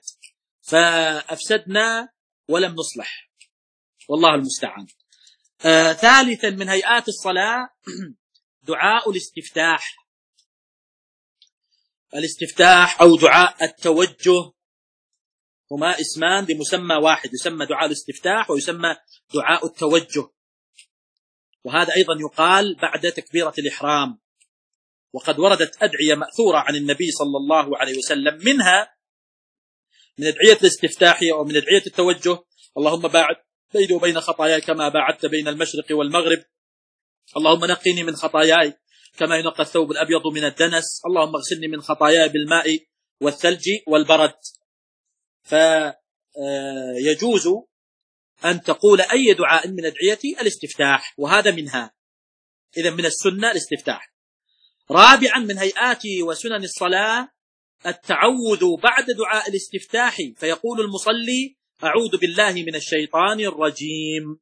فأفسدنا ولم نصلح، والله المستعان. آه ثالثا من هيئات الصلاة دعاء الاستفتاح. الاستفتاح أو دعاء التوجه هما اسمان بمسمى واحد، يسمى دعاء الاستفتاح ويسمى دعاء التوجه، وهذا أيضا يقال بعد تكبيرة الإحرام. وقد وردت أدعية مأثورة عن النبي صلى الله عليه وسلم، منها من أدعية الاستفتاح أو من أدعية التوجه: اللهم باعد بيني وبين خطاياي كما باعدت بين المشرق والمغرب، اللهم نقني من خطاياي كما ينقى الثوب الأبيض من الدنس، اللهم اغسلني من خطاياي بالماء والثلج والبرد. فيجوز أن تقول أي دعاء من أدعية الاستفتاح، وهذا منها، إذا من السنة الاستفتاح. رابعا من هيئات وسنن الصلاة التعوذ بعد دعاء الاستفتاح، فيقول المصلي: أعوذ بالله من الشيطان الرجيم.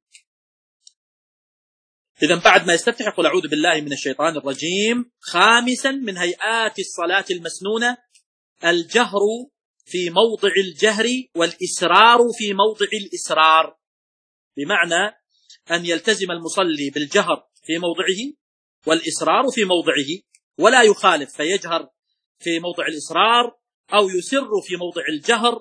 إذا بعد ما يستفتح يقول: أعوذ بالله من الشيطان الرجيم. خامسا من هيئات الصلاة المسنونة الجهر في موضع الجهر والإسرار في موضع الإسرار، بمعنى أن يلتزم المصلي بالجهر في موضعه والإسرار في موضعه، ولا يخالف فيجهر في موضع الإسرار أو يسر في موضع الجهر،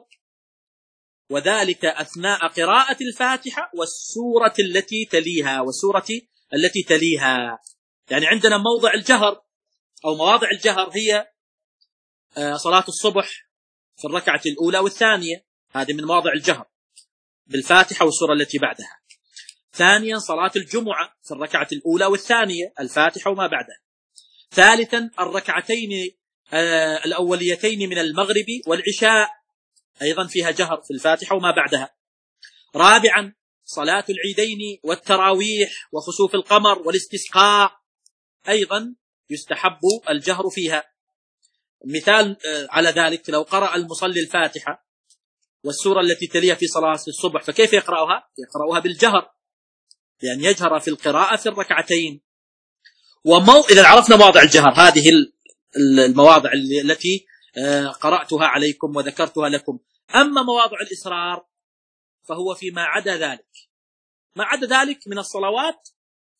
وذلك أثناء قراءة الفاتحة والسورة التي تليها والسورة التي تليها. يعني عندنا موضع الجهر أو مواضع الجهر هي صلاة الصبح في الركعة الأولى والثانية، هذه من مواضع الجهر بالفاتحة والسورة التي بعدها. ثانيا صلاة الجمعة في الركعة الأولى والثانية، الفاتحة وما بعدها. ثالثا الركعتين الأوليتين من المغرب والعشاء، أيضا فيها جهر في الفاتحة وما بعدها. رابعا صلاة العيدين والتراويح وخسوف القمر والاستسقاء، أيضا يستحب الجهر فيها. مثال على ذلك: لو قرأ المصلي الفاتحة والسورة التي تليها في صلاة الصبح، فكيف يقرأها؟ يقرأها بالجهر، لأن يجهر في القراءة في الركعتين. ومو... إذا عرفنا مواضع الجهر، هذه المواضع التي قرأتها عليكم وذكرتها لكم. أما مواضع الإسرار فهو فيما عدا ذلك، ما عدا ذلك من الصلوات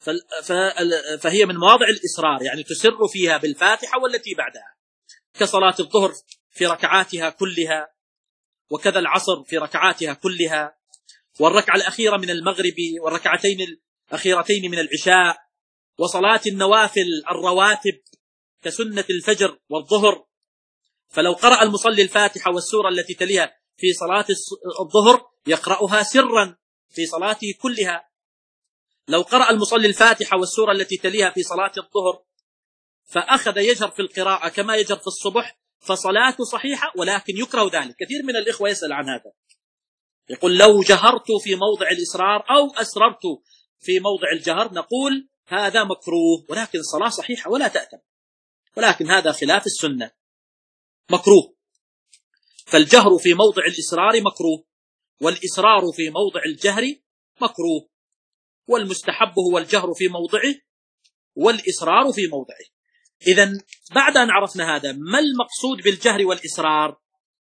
فهي من مواضع الإسرار، يعني تسر فيها بالفاتحة والتي بعدها، كصلاة الظهر في ركعاتها كلها، وكذا العصر في ركعاتها كلها، والركعة الأخيرة من المغرب، والركعتين الأخيرتين من العشاء، وصلاة النوافل الرواتب كسنة الفجر والظهر. فلو قرأ المصلي الفاتحة والسورة التي تليها في صلاة الظهر يقرأها سرا في صلاته كلها. لو قرأ المصلي الفاتحة والسورة التي تليها في صلاة الظهر فأخذ يجهر في القراءة كما يجهر في الصبح فصلاته صحيحة، ولكن يكره ذلك. كثير من الإخوة يسأل عن هذا، يقول: لو جهرت في موضع الإسرار أو أسررت في موضع الجهر نقول هذا مكروه، ولكن الصلاة صحيحة ولا تأتم، ولكن هذا خلاف السنة، مكروه. فالجهر في موضع الإسرار مكروه، والإسرار في موضع الجهر مكروه، والمستحب هو الجهر في موضعه والإسرار في موضعه. إذن بعد أن عرفنا هذا، ما المقصود بالجهر والإسرار؟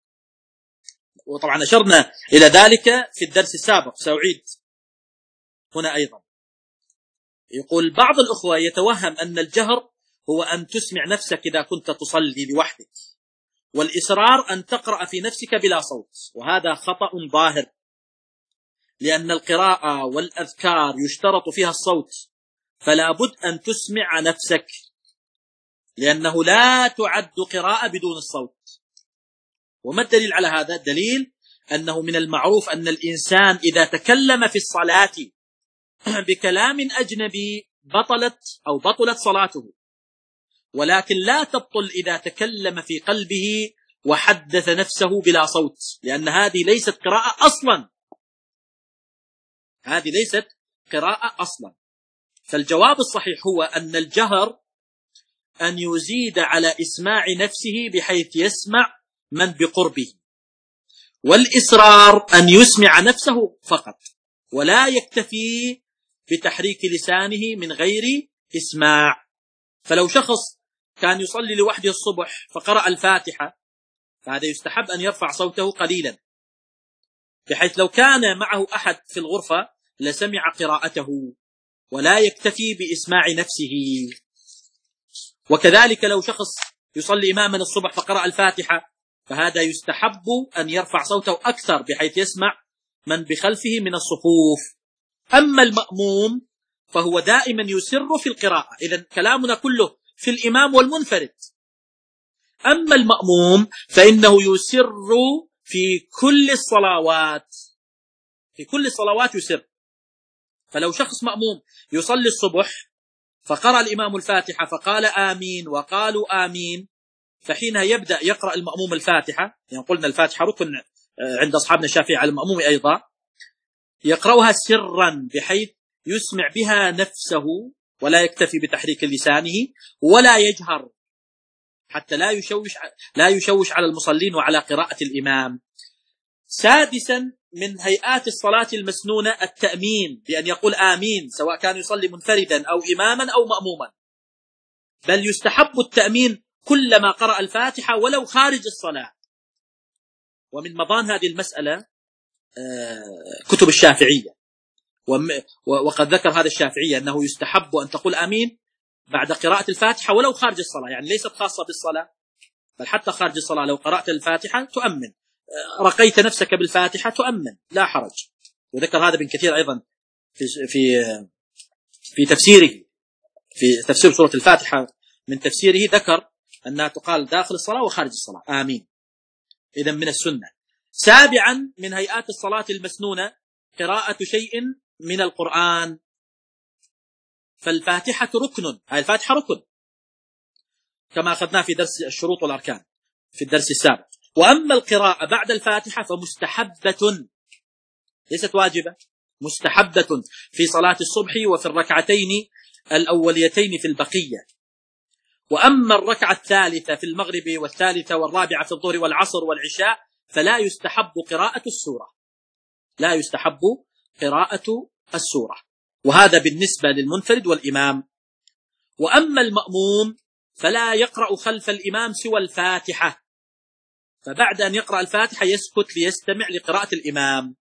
وطبعا أشرنا إلى ذلك في الدرس السابق، سأعيد هنا أيضا. يقول بعض الأخوة يتوهم أن الجهر هو أن تسمع نفسك إذا كنت تصلي لوحدك، والإسرار أن تقرأ في نفسك بلا صوت، وهذا خطأ ظاهر، لأن القراءة والأذكار يشترط فيها الصوت، فلا بد أن تسمع نفسك، لأنه لا تعد قراءة بدون الصوت. وما الدليل على هذا؟ الدليل أنه من المعروف أن الإنسان إذا تكلم في الصلاة بكلام أجنبي بطلت أو بطلت صلاته، ولكن لا تبطل إذا تكلم في قلبه وحدث نفسه بلا صوت، لأن هذه ليست قراءة أصلا، هذه ليست قراءة أصلا. فالجواب الصحيح هو أن الجهر أن يزيد على إسماع نفسه بحيث يسمع من بقربه، والإسرار أن يسمع نفسه فقط، ولا يكتفي بتحريك لسانه من غير إسماع. فلو شخص كان يصلي لوحده الصبح فقرأ الفاتحة، فهذا يستحب أن يرفع صوته قليلا، بحيث لو كان معه أحد في الغرفة لسمع قراءته، ولا يكتفي بإسماع نفسه. وكذلك لو شخص يصلي إماما الصبح فقرأ الفاتحة، فهذا يستحب أن يرفع صوته أكثر بحيث يسمع من بخلفه من الصفوف. أما المأموم فهو دائما يسر في القراءة، إذن كلامنا كله في الإمام والمنفرد. أما المأموم فإنه يسر في كل الصلوات، في كل الصلوات يسر. فلو شخص مأموم يصلي الصبح فقرأ الإمام الفاتحة فقال آمين وقالوا آمين، فحينها يبدأ يقرأ المأموم الفاتحة، يعني قلنا الفاتحة ركن عند أصحابنا الشافعي على المأموم أيضا، يقرأها سرا بحيث يسمع بها نفسه، ولا يكتفي بتحريك لسانه، ولا يجهر حتى لا يشوش لا يشوش على المصلين وعلى قراءة الإمام. سادسا من هيئات الصلاة المسنونة التأمين، بأن يقول آمين سواء كان يصلي منفردا أو إماما أو مأموما، بل يستحب التأمين كلما قرأ الفاتحة ولو خارج الصلاة. ومن مضان هذه المسألة كتب الشافعية، وقد ذكر هذا الشافعية أنه يستحب أن تقول آمين بعد قراءة الفاتحة ولو خارج الصلاة، يعني ليست خاصة بالصلاة بل حتى خارج الصلاة لو قرأت الفاتحة تؤمن، رقيت نفسك بالفاتحة تؤمن لا حرج. وذكر هذا ابن كثير أيضا في في في تفسيره، في تفسير سورة الفاتحة من تفسيره ذكر أنها تقال داخل الصلاة وخارج الصلاة آمين، إذا من السنة. سابعا من هيئات الصلاة المسنونة قراءة شيء من القرآن، فالفاتحة ركن، هاي الفاتحة ركن كما أخذناه في درس الشروط والأركان في الدرس السابق. وأما القراءة بعد الفاتحة فمستحبة ليست واجبة، مستحبة في صلاة الصبح وفي الركعتين الأوليتين في البقية. وأما الركعة الثالثة في المغرب والثالثة والرابعة في الظهر والعصر والعشاء فلا يستحب قراءة السورة، لا يستحب قراءة السورة، وهذا بالنسبة للمنفرد والإمام. وأما المأموم فلا يقرأ خلف الإمام سوى الفاتحة، فبعد أن يقرأ الفاتحة يسكت ليستمع لقراءة الإمام.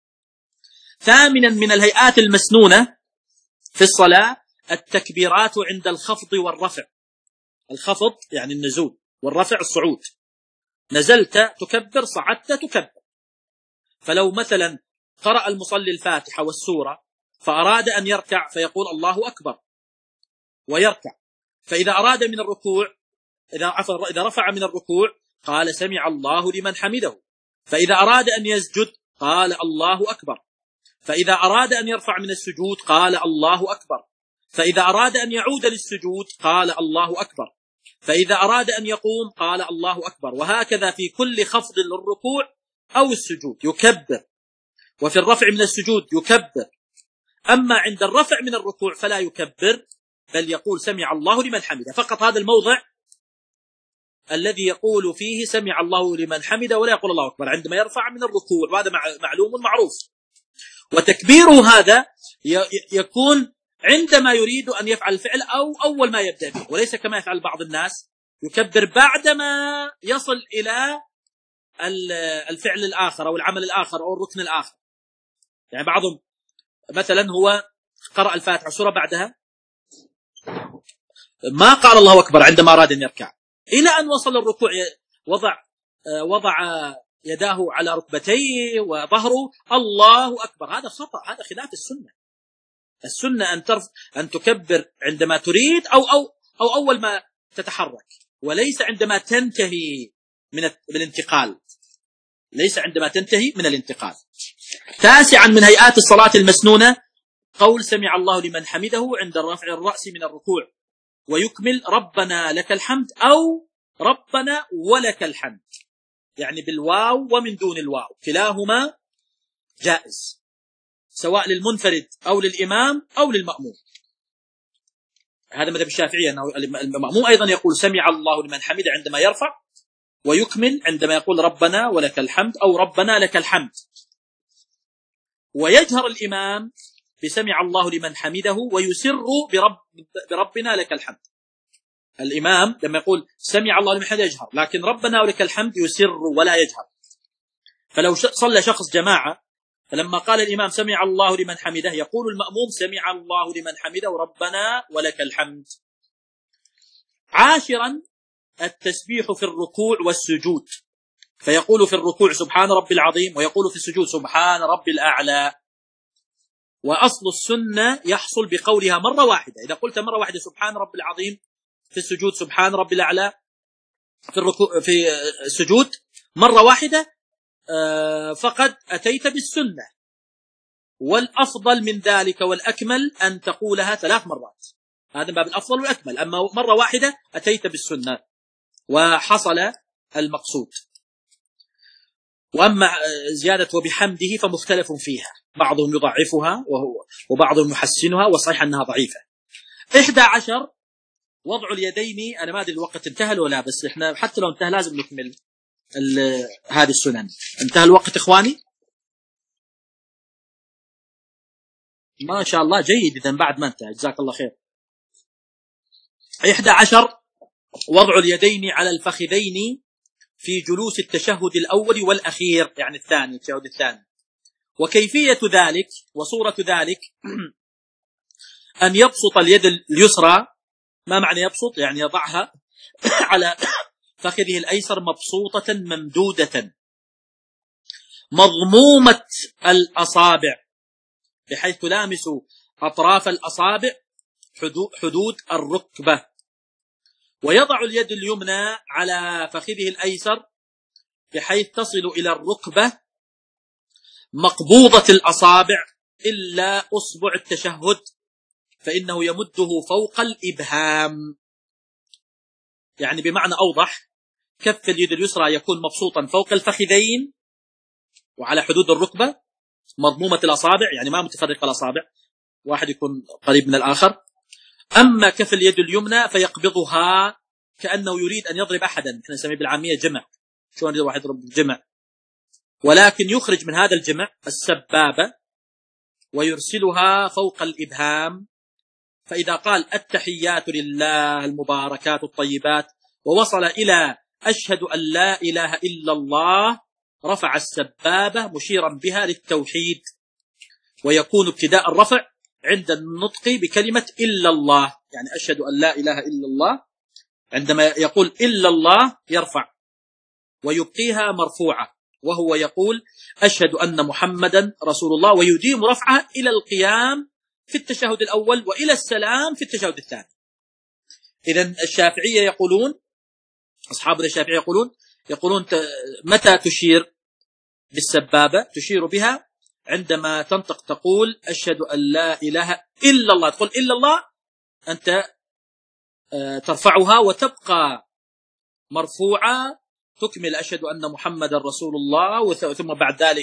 ثامنا من الهيئات المسنونة في الصلاة التكبيرات عند الخفض والرفع. الخفض يعني النزول، والرفع الصعود، نزلت تكبر، صعدت تكبر. فلو مثلا قرأ المصلي الفاتحة والسورة فأراد أن يركع فيقول الله أكبر ويركع، فإذا أراد من الركوع إذا إذا رفع من الركوع قال سمع الله لمن حمده، فإذا أراد أن يسجد قال الله أكبر، فإذا أراد أن يرفع من السجود قال الله أكبر، فإذا أراد أن يعود للسجود قال الله أكبر، فإذا أراد أن يقوم قال الله أكبر، وهكذا في كل خفض للركوع أو السجود يكبر، وفي الرفع من السجود يكبر. أما عند الرفع من الركوع فلا يكبر بل يقول سمع الله لمن حمده فقط. هذا الموضع الذي يقول فيه سمع الله لمن حمده ولا يقول الله أكبر عندما يرفع من الركوع، وهذا معلوم معروف. وتكبيره هذا يكون عندما يريد أن يفعل الفعل أو أول ما يبدأ به، وليس كما يفعل بعض الناس يكبر بعدما يصل إلى الفعل الآخر أو العمل الآخر أو الركن الآخر. يعني بعضهم مثلا هو قرأ الفاتحة سورة بعدها ما قال الله أكبر عندما أراد أن يركع، إلى أن وصل الركوع وضع وضع يداه على ركبتيه وظهره الله أكبر. هذا خطأ، هذا خلاف السنة. السنة أن ترف أن تكبر عندما تريد أو أو أو أول ما تتحرك، وليس عندما تنتهي من الانتقال، ليس عندما تنتهي من الانتقال. تاسعا من هيئات الصلاة المسنونة قول سمع الله لمن حمده عند رفع الرأس من الركوع، ويكمل ربنا لك الحمد أو ربنا ولك الحمد، يعني بالواو ومن دون الواو كلاهما جائز سواء للمنفرد أو للإمام أو للمأموم. هذا مذهب الشافعي أنه المأموم أيضا يقول سمع الله لمن حمده عندما يرفع، ويكمل عندما يقول ربنا ولك الحمد أو ربنا لك الحمد. ويجهر الإمام بسمع الله لمن حمده ويسر برب بربنا لك الحمد. الإمام لما يقول سمع الله لمن حمده يجهر، لكن ربنا ولك الحمد يسر ولا يجهر. فلو صلى شخص جماعة فلما قال الإمام سمع الله لمن حمده يقول المأموم سمع الله لمن حمده وربنا ولك الحمد. عاشرا التسبيح في الركوع والسجود، فيقول في الركوع سبحان ربي العظيم، ويقول في السجود سبحان ربي الأعلى. وأصل السنة يحصل بقولها مرة واحدة، إذا قلت مرة واحدة سبحان ربي العظيم في السجود سبحان ربي الأعلى في الركوع في السجود مرة واحدة فقد أتيت بالسنة. والأفضل من ذلك والأكمل أن تقولها ثلاث مرات، هذا باب الأفضل والأكمل. أما مرة واحدة أتيت بالسنة وحصل المقصود. وأما زيادة وبحمده فمختلف فيها، بعضهم يضعفها وهو وبعضهم يحسنها، وصحيح أنها ضعيفة. إحدى عشر وضع اليدين، أنا ما أدري الوقت انتهى ولا لا، بس إحنا حتى لو انتهى لازم نكمل هذه السنن. انتهى الوقت إخواني؟ ما شاء الله جيد، إذن بعد ما انتهى، جزاك الله خير. إحدى عشر وضع اليدين على الفخذين في جلوس التشهد الأول والأخير، يعني الثاني، التشهد الثاني. وكيفية ذلك وصورة ذلك أن يبسط اليد اليسرى. ما معنى يبسط؟ يعني يضعها على فخذه الأيسر مبسوطة ممدودة مضمومة الأصابع، بحيث تلامس أطراف الأصابع حدود الركبة. ويضع اليد اليمنى على فخذه الأيسر بحيث تصل إلى الركبة مقبوضة الأصابع إلا أصبع التشهد، فإنه يمده فوق الإبهام. يعني بمعنى أوضح، كف اليد اليسرى يكون مبسوطا فوق الفخذين وعلى حدود الركبة مضمومة الأصابع، يعني ما متفرقة الأصابع، واحد يكون قريب من الآخر. أما كف اليد اليمنى فيقبضها كأنه يريد أن يضرب أحدا، احنا نسميه بالعامية جمع، شلون واحد يضرب جمع، ولكن يخرج من هذا الجمع السبابة ويرسلها فوق الإبهام. فإذا قال التحيات لله المباركات الطيبات ووصل إلى أشهد أن لا إله إلا الله، رفع السبابة مشيرا بها للتوحيد، ويكون ابتداء الرفع عند النطق بكلمة إلا الله، يعني أشهد أن لا إله إلا الله، عندما يقول إلا الله يرفع ويبقيها مرفوعة، وهو يقول أشهد أن محمدا رسول الله، ويديم رفعها إلى القيام في التشهد الأول وإلى السلام في التشهد الثاني. إذن الشافعية يقولون، أصحابنا الشافعية يقولون يقولون متى تشير بالسبابة؟ تشير بها عندما تنطق تقول أشهد أن لا إله إلا الله، تقول إلا الله، أنت ترفعها وتبقى مرفوعة، تكمل أشهد أن محمد رسول الله، ثم بعد ذلك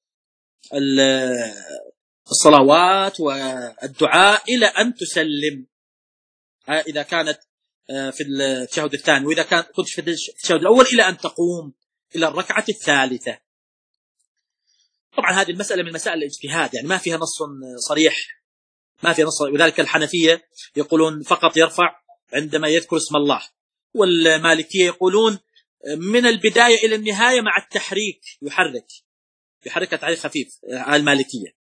الصلوات والدعاء إلى أن تسلم، إذا كانت في التشهد الثاني، وإذا كانت في التشهد الأول إلى أن تقوم إلى الركعة الثالثة. طبعا هذه المسألة من مسائل الاجتهاد، يعني ما فيها نص صريح، ما فيها نص، وذلك الحنفية يقولون فقط يرفع عندما يذكر اسم الله، والمالكية يقولون من البداية إلى النهاية مع التحريك، يحرك يحرك تحريك خفيف، المالكية.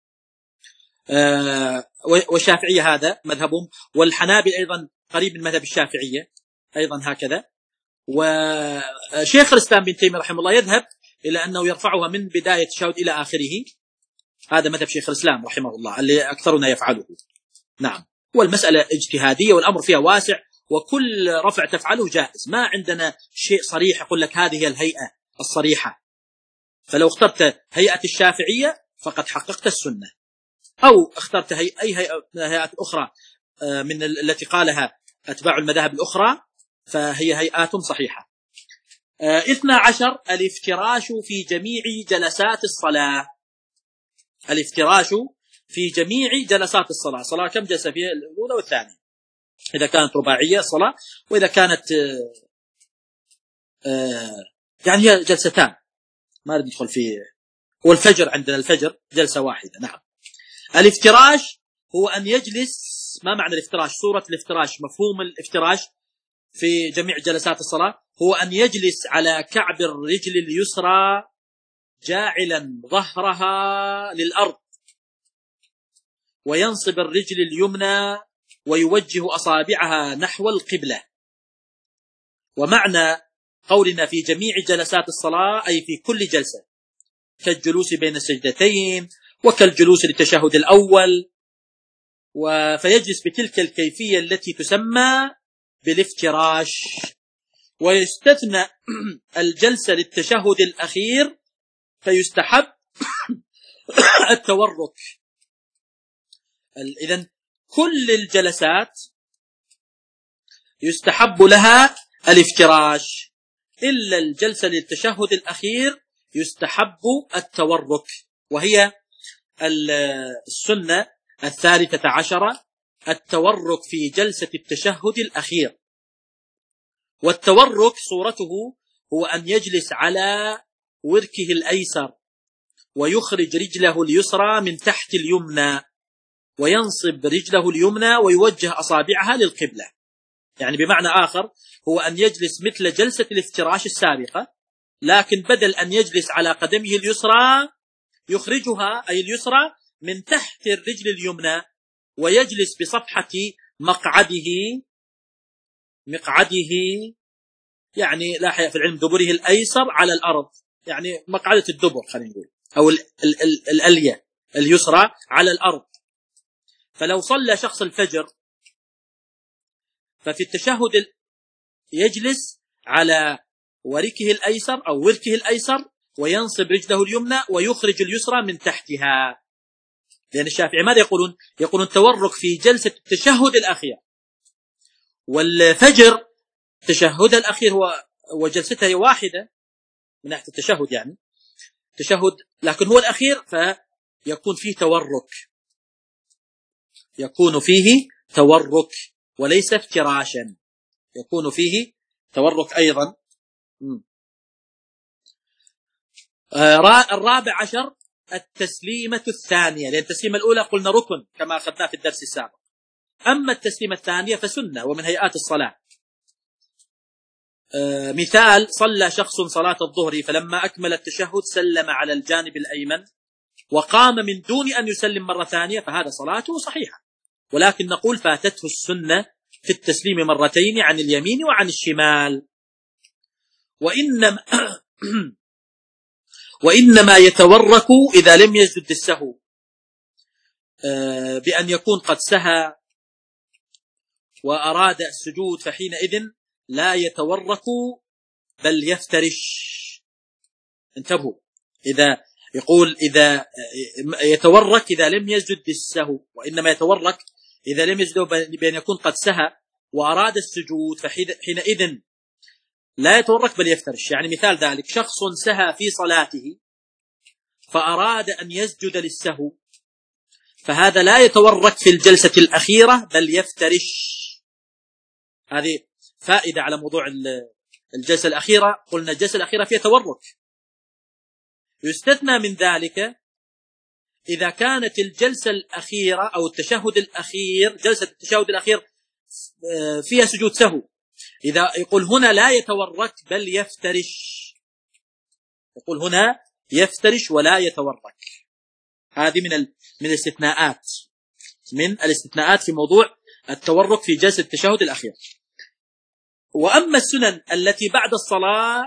والشافعية هذا مذهبهم، والحنابل أيضا قريب من مذهب الشافعية أيضا هكذا. وشيخ الإسلام بن تيمية رحمه الله يذهب إلى أنه يرفعها من بداية التشهد إلى آخره، هذا مذهب شيخ الإسلام رحمه الله اللي أكثرنا يفعله. نعم، والمسألة اجتهادية والأمر فيها واسع، وكل رفع تفعله جائز، ما عندنا شيء صريح يقول لك هذه هي الهيئة الصريحة. فلو اخترت هيئة الشافعية فقد حققت السنة، أو اخترت أي هيئات أخرى من التي قالها أتباع المذاهب الأخرى فهي هيئات صحيحة. اثنى عشر الافتراش في جميع جلسات الصلاة. الافتراش في جميع جلسات الصلاة. صلاة كم جلسة فيها؟ الأولى والثانية إذا كانت رباعية صلاة، وإذا كانت يعني هي جلستان، ما ندخل في، والفجر عندنا الفجر جلسة واحدة. نعم. الافتراش هو أن يجلس، ما معنى الافتراش؟ صورة الافتراش، مفهوم الافتراش في جميع جلسات الصلاة هو أن يجلس على كعب الرجل اليسرى جاعلا ظهرها للأرض، وينصب الرجل اليمنى ويوجه أصابعها نحو القبلة. ومعنى قولنا في جميع جلسات الصلاة أي في كل جلسة، كالجلوس بين السجدتين وكالجلوس للتشهد الأول، فيجلس بتلك الكيفية التي تسمى بالافتراش. ويستثنى الجلسة للتشهد الأخير فيستحب التورك. إذن كل الجلسات يستحب لها الافتراش، إلا الجلسة للتشهد الأخير يستحب التورك، وهي السنة الثالثة عشرة التورك في جلسة التشهد الأخير. والتورك صورته هو أن يجلس على وركه الأيسر ويخرج رجله اليسرى من تحت اليمنى وينصب رجله اليمنى ويوجه أصابعها للقبلة. يعني بمعنى آخر هو أن يجلس مثل جلسة الافتراش السابقة، لكن بدل أن يجلس على قدمه اليسرى يخرجها أي اليسرى من تحت الرجل اليمنى ويجلس بصفحة مقعده مقعده يعني لا حياء في العلم دبره الأيسر على الأرض، يعني مقعدة الدبر خلينا نقول، أو ال ال ال الألية اليسرى على الأرض. فلو صلى شخص الفجر ففي التشهد يجلس على وركه الأيسر أو وركه الأيسر وينصب رجله اليمنى ويخرج اليسرى من تحتها. لأن الشافعي ماذا يقولون؟ يقولون التورك في جلسة التشهد الأخير، والفجر التشهد الأخير هو وجلسته واحدة من ناحية التشهد، يعني تشهد لكن هو الأخير فيكون فيه تورك، يكون فيه تورك وليس افتراشا، يكون فيه تورك أيضا. الرابع عشر التسليمة الثانية، لأن التسليمة الأولى قلنا ركن كما أخذنا في الدرس السابق، أما التسليمة الثانية فسنة ومن هيئات الصلاة. مثال: صلى شخص صلاة الظهر فلما أكمل التشهد سلم على الجانب الأيمن وقام من دون أن يسلم مرة ثانية، فهذا صلاته صحيحة، ولكن نقول فاتته السنة في التسليم مرتين عن اليمين وعن الشمال. وإنما وإنما يتورك إذا لم يسجد السهو، بأن يكون قد سهى وأراد السجود، فحينئذ لا يتورك بل يفترش. انتبهوا، إذا يقول إذا يتورك إذا لم يسجد السهو، وإنما يتورك إذا لم يسجد بأن يكون قد سهى وأراد السجود، فحينئذ لا يتورك بل يفترش. يعني مثال ذلك: شخص سهى في صلاته فأراد أن يسجد للسهو، فهذا لا يتورك في الجلسة الأخيرة بل يفترش. هذه فائدة على موضوع الجلسة الأخيرة. قلنا الجلسة الأخيرة فيها تورك. يستثنى من ذلك إذا كانت الجلسة الأخيرة أو التشهد الأخير، جلسة التشهد الأخير فيها سجود سهو، إذا يقول هنا لا يتورك بل يفترش، يقول هنا يفترش ولا يتورك. هذه من من الاستثناءات من الاستثناءات في موضوع التورك في جلسة التشهد الأخير. وأما السنن التي بعد الصلاة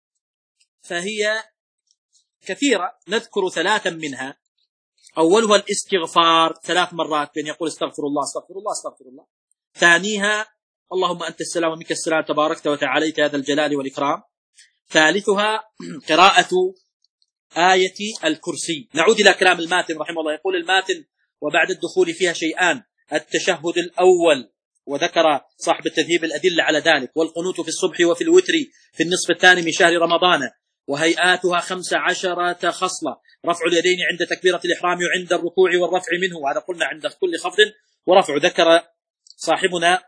فهي كثيرة، نذكر ثلاثا منها. أولها الاستغفار ثلاث مرات، بين يقول استغفر الله استغفر الله استغفر الله. ثانيها اللهم أنت السلام ومنك السلام تباركت وتعاليت هذا الجلال والإكرام. ثالثها قراءة آية الكرسي. نعود إلى كلام الماتن رحمه الله. يقول الماتن: وبعد الدخول فيها شيئان: التشهد الأول، وذكر صاحب التذهيب الأدلة على ذلك، والقنوت في الصبح وفي الوتر في النصف الثاني من شهر رمضان، وهيئاتها خمس عشرة خصلة: رفع اليدين عند تكبيرة الإحرام وعند الركوع والرفع منه، وهذا قلنا عند كل خفض ورفع. ذكر صاحبنا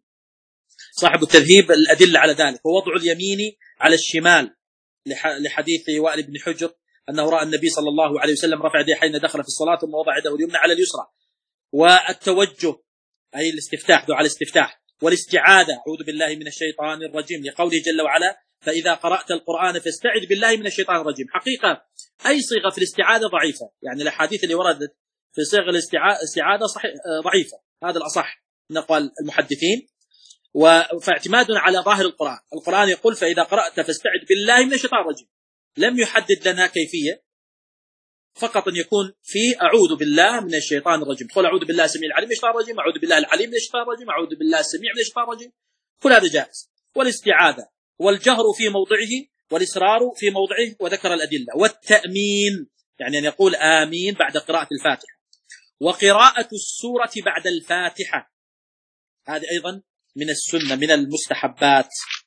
صاحب التذهيب الأدلة على ذلك. ووضع اليمين على الشمال لحديث وائل بن حجر أنه رأى النبي صلى الله عليه وسلم رفع يديه حين دخل في الصلاة ثم وضع يده اليمنى على اليسرى. والتوجه أي الاستفتاح، دعاء الاستفتاح. والاستعاذة: أعوذ بالله من الشيطان الرجيم، لقوله جل وعلا: فإذا قرأت القرآن فاستعذ بالله من الشيطان الرجيم. حقيقة أي صيغة في الاستعاذة ضعيفة، يعني الأحاديث اللي وردت في صيغ الاستعاذة صحيح ضعيفة، هذا الأصح من أقوال المحدثين. فاعتمادنا على ظاهر القرآن، القرآن يقول فإذا قرأت فاستعذ بالله من الشيطان الرجيم، لم يحدد لنا كيفية، فقط أن يكون في أعوذ بالله من الشيطان الرجيم. قل أعوذ بالله السميع العليم من الشيطان الرجيم، أعوذ بالله العليم من الشيطان الرجيم، أعوذ بالله السميع من الشيطان الرجيم، كل هذا جائز. والاستعاذة والجهر في موضعه والإسرار في موضعه، وذكر الأدلة. والتأمين يعني أن يقول آمين بعد قراءة الفاتحة. وقراءة السورة بعد الفاتحة، هذه أيضا من السنة من المستحبات.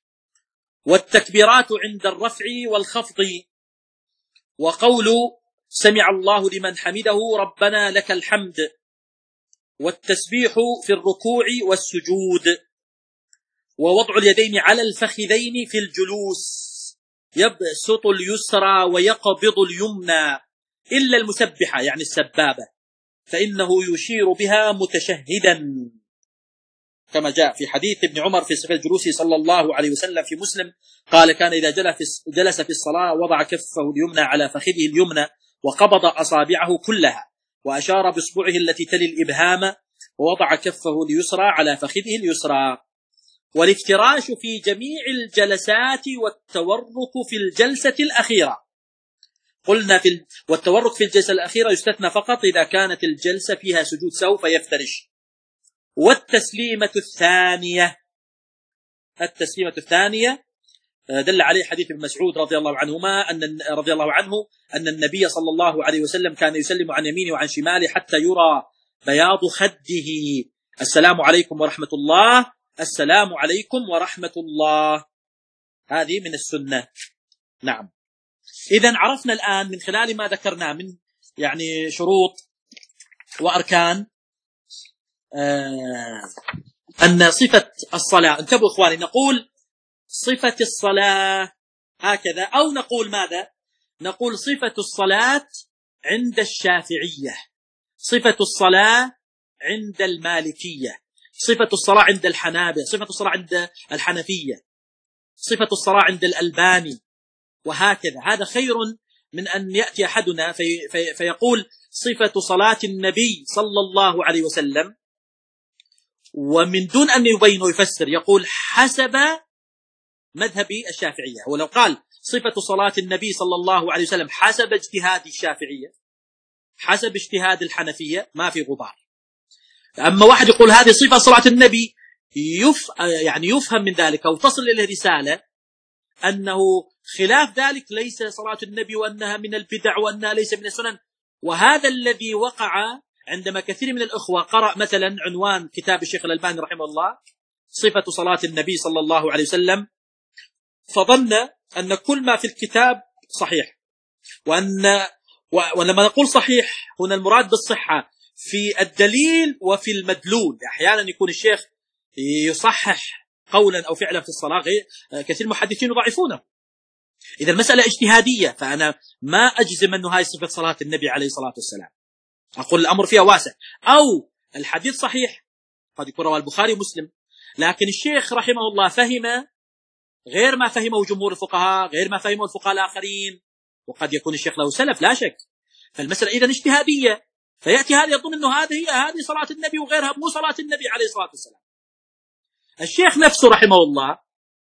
والتكبيرات عند الرفع والخفض. وقول سمع الله لمن حمده ربنا لك الحمد. والتسبيح في الركوع والسجود. ووضع اليدين على الفخذين في الجلوس، يبسط اليسرى ويقبض اليمنى إلا المسبحة يعني السبابة، فإنه يشير بها متشهدا، كما جاء في حديث ابن عمر في صفة جلوسه صلى الله عليه وسلم في مسلم، قال: كان إذا جلس في الصلاة وضع كفه اليمنى على فخذه اليمنى وقبض أصابعه كلها وأشار بإصبعه التي تلي الإبهام ووضع كفه اليسرى على فخذه اليسرى. والافتراش في جميع الجلسات والتورك في الجلسة الأخيرة. قلنا في ال... والتورك في الجلسة الأخيرة يستثنى فقط إذا كانت الجلسة فيها سجود سهو فيفترش. والتسليمة الثانية التسليمة الثانية دل عليه حديث ابن مسعود رضي الله عنهما أن رضي الله عنه أن النبي صلى الله عليه وسلم كان يسلم عن يمينه وعن شماله حتى يرى بياض خده: السلام عليكم ورحمة الله، السلام عليكم ورحمة الله. هذه من السنة. نعم. إذن عرفنا الآن من خلال ما ذكرنا من يعني شروط وأركان آه أن صفة الصلاة، انتبهوا إخواني، نقول صفة الصلاة هكذا، أو نقول ماذا؟ نقول صفة الصلاة عند الشافعية، صفة الصلاة عند المالكية، صفة الصلاة عند الحنابلة، صفة الصلاة عند الحنفية، صفة الصلاة عند الألباني، وهكذا. هذا خير من أن يأتي أحدنا في في فيقول صفة صلاة النبي صلى الله عليه وسلم ومن دون أن يبين ويفسر يقول حسب مذهب الشافعية. ولو قال صفة صلاة النبي صلى الله عليه وسلم حسب اجتهاد الشافعية حسب اجتهاد الحنفية ما في غبار. أما واحد يقول هذه صفة صلاة النبي يف يعني يفهم من ذلك أو تصل إلى رسالة أنه خلاف ذلك ليس صلاة النبي وأنها من البدع وأنها ليس من السنن. وهذا الذي وقع عندما كثير من الأخوة قرأ مثلا عنوان كتاب الشيخ الألباني رحمه الله صفة صلاة النبي صلى الله عليه وسلم، فظن أن كل ما في الكتاب صحيح، وأن ولما نقول صحيح هنا المراد بالصحة في الدليل وفي المدلول. أحيانا يكون الشيخ يصحح قولا أو فعلا في الصلاة كثير محدثين يضعفونه، إذا المسألة اجتهادية، فأنا ما أجزم أنه هاي صفة صلاة النبي عليه الصلاة والسلام، أقول الأمر فيها واسع. أو الحديث صحيح قد يكون رواه البخاري ومسلم، لكن الشيخ رحمه الله فهم غير ما فهمه جمهور الفقهاء، غير ما فهمه الفقهاء الآخرين، وقد يكون الشيخ له سلف لا شك. فالمسألة إذن اجتهادية، فيأتي هذا يظن أنه هذه هي هذه صلاة النبي وغيرها مو صلاة النبي عليه الصلاة والسلام. الشيخ نفسه رحمه الله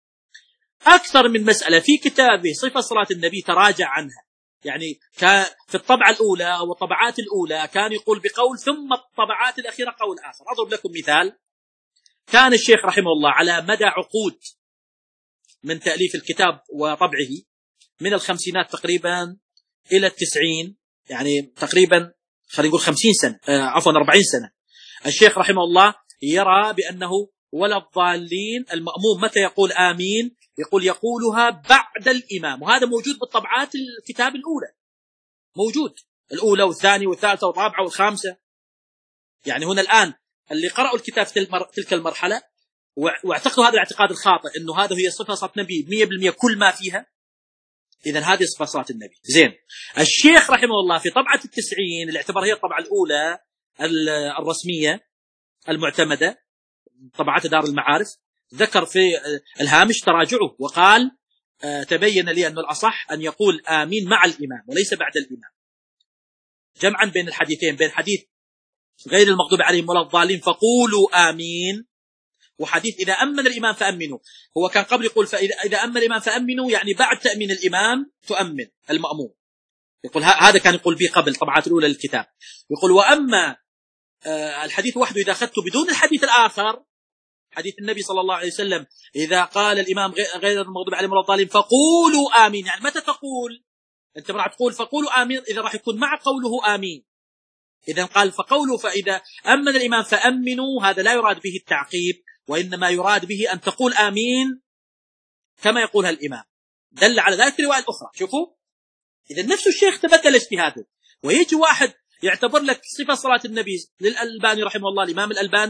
أكثر من مسألة في كتابه صفة صلاة النبي تراجع عنها، يعني في الطبعة الأولى أو الطبعات الأولى كان يقول بقول، ثم الطبعات الأخيرة قول آخر. أضرب لكم مثال. كان الشيخ رحمه الله على مدى عقود من تأليف الكتاب وطبعه من الخمسينات تقريبا إلى التسعين، يعني تقريبا خلينا نقول خمسين سنة آه عفوا أربعين سنة، الشيخ رحمه الله يرى بأنه ولا الضالين المأموم متى يقول آمين يقول يقولها بعد الإمام، وهذا موجود بالطبعات الكتاب الأولى، موجود الأولى والثانية والثالثة والرابعة والخامسة. يعني هنا الآن اللي قرأوا الكتاب في تلك المرحلة واعتقدوا هذا الاعتقاد الخاطئ أنه هذا هي صفة صلاة النبي مية بالمية كل ما فيها، إذن هذه صفة صلاة النبي. زين، الشيخ رحمه الله في طبعة التسعين اللي اعتبر هي الطبعة الأولى الرسمية المعتمدة، طبعات دار المعارف، ذكر في الهامش تراجعه وقال آه تبين لي أن الأصح أن يقول آمين مع الإمام وليس بعد الإمام، جمعا بين الحديثين، بين حديث غير المغضوب عليهم ولا الضالين فقولوا آمين، وحديث إذا أمن الإمام فأمنوا. هو كان قبل يقول فإذا إذا أمن الإمام فأمنوا، يعني بعد تأمين الإمام تؤمن المأموم، يقول هذا كان يقول به قبل طبعات الأولى للكتاب. يقول وأما آه الحديث وحده إذا أخذته بدون الحديث الآخر، حديث النبي صلى الله عليه وسلم إذا قال الإمام غير المغضوب عليهم ولا الضالين فقولوا آمين، يعني متى تقول أنت راح تقول فقولوا آمين إذا راح يكون مع قوله آمين. إذا قال فقولوا فإذا أمن الإمام فأمنوا، هذا لا يراد به التعقيب، وإنما يراد به أن تقول آمين كما يقولها الإمام. دل على ذلك رواية أخرى. شوفوا، إذا نفس الشيخ تبدل اجتهاده، ويجي واحد يعتبر لك صفة صلاة النبي للألباني رحمه الله، الإمام الألباني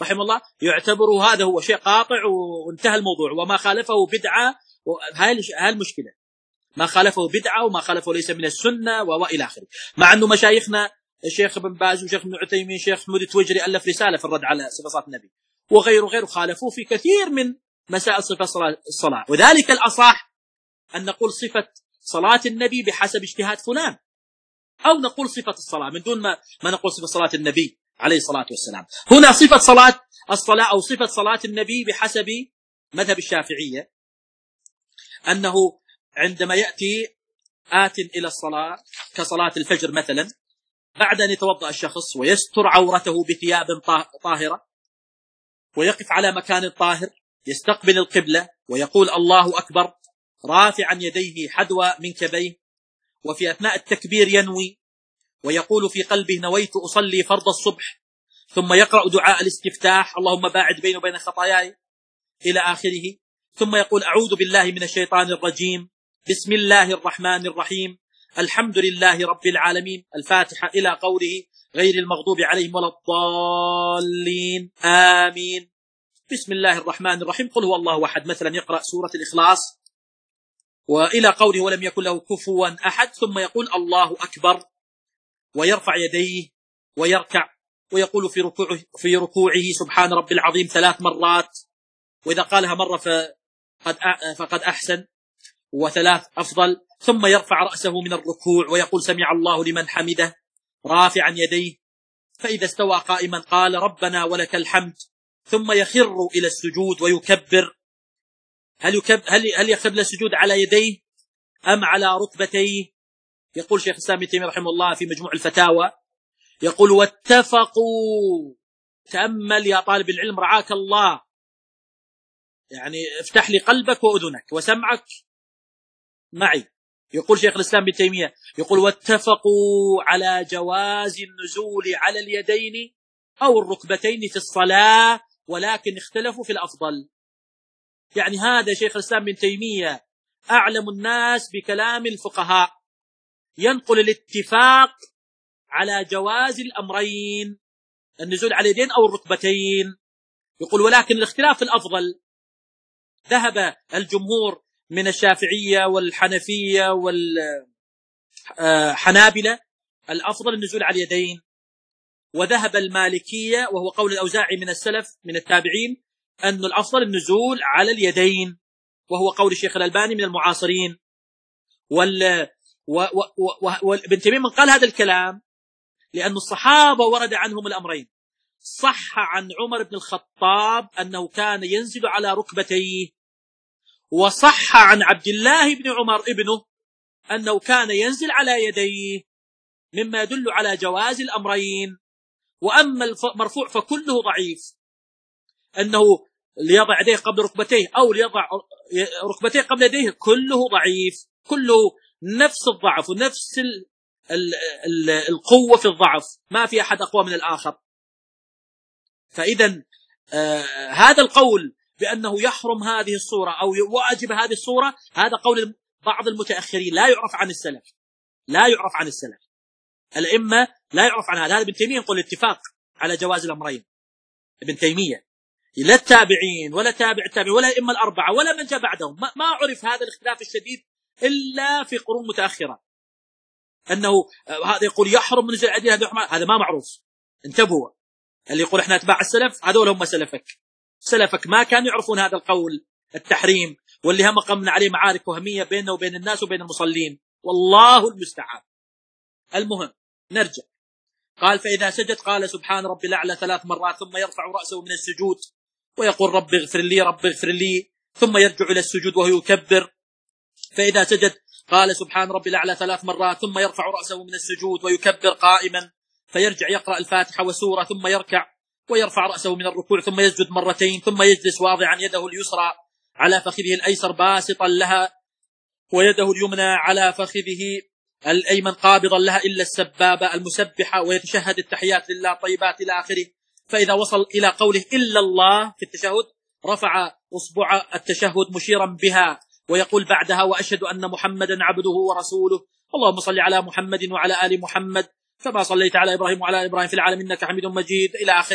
رحمه الله يعتبر هذا هو شيء قاطع وانتهى الموضوع، وما خالفه بدعة. هاي المشكلة، ما خالفه بدعة وما خالفه ليس من السنة وإلى آخره. مع أنه مشايخنا الشيخ ابن باز وشيخ ابن عثيمين شيخ حمود التويجري ألف رسالة في الرد على صفة صلاة النبي، وغيره غيره خالفوه في كثير من مسائل صفة الصلاة. وذلك الأصح أن نقول صفة صلاة النبي بحسب اجتهاد فلان، أو نقول صفة الصلاة من دون ما, ما نقول صفة صلاة النبي عليه الصلاة والسلام. هنا صفة صلاة الصلاة أو صفة صلاة النبي بحسب مذهب الشافعية أنه عندما يأتي آت إلى الصلاة كصلاة الفجر مثلا، بعد أن يتوضأ الشخص ويستر عورته بثياب طاهرة ويقف على مكان طاهر يستقبل القبلة ويقول الله أكبر رافعا يديه حذو منكبيه، وفي أثناء التكبير ينوي ويقول في قلبه نويت أصلي فرض الصبح، ثم يقرأ دعاء الاستفتاح اللهم باعد بيني وبين خطاياي إلى آخره، ثم يقول أعوذ بالله من الشيطان الرجيم بسم الله الرحمن الرحيم الحمد لله رب العالمين الفاتحة إلى قوله غير المغضوب عليهم ولا الضالين آمين. بسم الله الرحمن الرحيم قل هو الله أحد مثلا، يقرأ سورة الإخلاص وإلى قوله ولم يكن له كفوا أحد، ثم يقول الله أكبر ويرفع يديه ويركع ويقول في ركوعه, في ركوعه سبحان رب العظيم ثلاث مرات، وإذا قالها مرة فقد فقد أحسن وثلاث أفضل، ثم يرفع رأسه من الركوع ويقول سمع الله لمن حمده رافعا يديه، فإذا استوى قائما قال ربنا ولك الحمد، ثم يخر إلى السجود ويكبر. هل يكبر هل هل يخر السجود على يديه أم على ركبتيه؟ يقول شيخ الإسلام ابن تيمية رحمه الله في مجموع الفتاوى يقول واتفقوا، تأمل يا طالب العلم رعاك الله، يعني افتح لي قلبك وأذنك وسمعك معي. يقول شيخ الإسلام ابن تيمية يقول واتفقوا على جواز النزول على اليدين أو الركبتين في الصلاة، ولكن اختلفوا في الأفضل. يعني هذا شيخ الإسلام ابن تيمية أعلم الناس بكلام الفقهاء، ينقل الاتفاق على جواز الأمرين النزول على اليدين أو الركبتين، يقول ولكن الاختلاف في الأفضل. ذهب الجمهور من الشافعية والحنفية والحنابلة الأفضل النزول على اليدين، وذهب المالكية وهو قول الأوزاعي من السلف من التابعين أن الأفضل النزول على اليدين، وهو قول الشيخ الألباني من المعاصرين. وال وابن تيمية من قال هذا الكلام لأن الصحابة ورد عنهم الأمرين. صح عن عمر بن الخطاب أنه كان ينزل على ركبتيه، وصح عن عبد الله بن عمر ابنه أنه كان ينزل على يديه، مما يدل على جواز الأمرين. وأما المرفوع فكله ضعيف، أنه ليضع يديه قبل ركبتيه أو ليضع ركبتيه قبل يديه، كله ضعيف، كله نفس الضعف ونفس ال ال ال القوة في الضعف، ما في أحد أقوى من الآخر. فإذا آه هذا القول بأنه يحرم هذه الصورة أو واجب هذه الصورة، هذا قول بعض المتأخرين لا يعرف عن السلف، لا يعرف عن السلف الأئمة لا يعرف عن هذا. هذا ابن تيمية يقول الاتفاق على جواز الأمرين، ابن تيمية، لا التابعين ولا تابع التابعين ولا الأئمة الأربعة ولا من جاء بعدهم، ما, ما عرف هذا الاختلاف الشديد إلا في قرون متأخرة، أنه هذا يقول يحرم نزول الأيدي، هذا ما معروف. انتبهوا، اللي يقول احنا اتباع السلف هذول هم سلفك، سلفك ما كانوا يعرفون هذا القول التحريم، واللي هم قمنا عليه معارك وهمية بيننا وبين الناس وبين المصلين، والله المستعان. المهم نرجع. قال فإذا سجد قال سبحان ربي الأعلى ثلاث مرات، ثم يرفع رأسه من السجود ويقول رب اغفر لي رب اغفر لي، ثم يرجع إلى السجود وهو يكبر. فإذا سجد قال سبحان ربي الأعلى ثلاث مرات، ثم يرفع رأسه من السجود ويكبر قائما، فيرجع يقرأ الفاتحة وسورة، ثم يركع ويرفع رأسه من الركوع، ثم يسجد مرتين، ثم يجلس واضعا يده اليسرى على فخذه الأيسر باسطا لها، ويده اليمنى على فخذه الأيمن قابضا لها إلا السبابة المسبحة، ويتشهد التحيات لله طيبات إلى آخره. فإذا وصل إلى قوله إلا الله في التشهد رفع أصبع التشهد مشيرا بها، ويقول بعدها وأشهد أن محمدا عبده ورسوله، اللهم صل على محمد وعلى آل محمد كما صليت على إبراهيم وعلى آل إبراهيم في العالمين إنك حميد مجيد إلى آخره.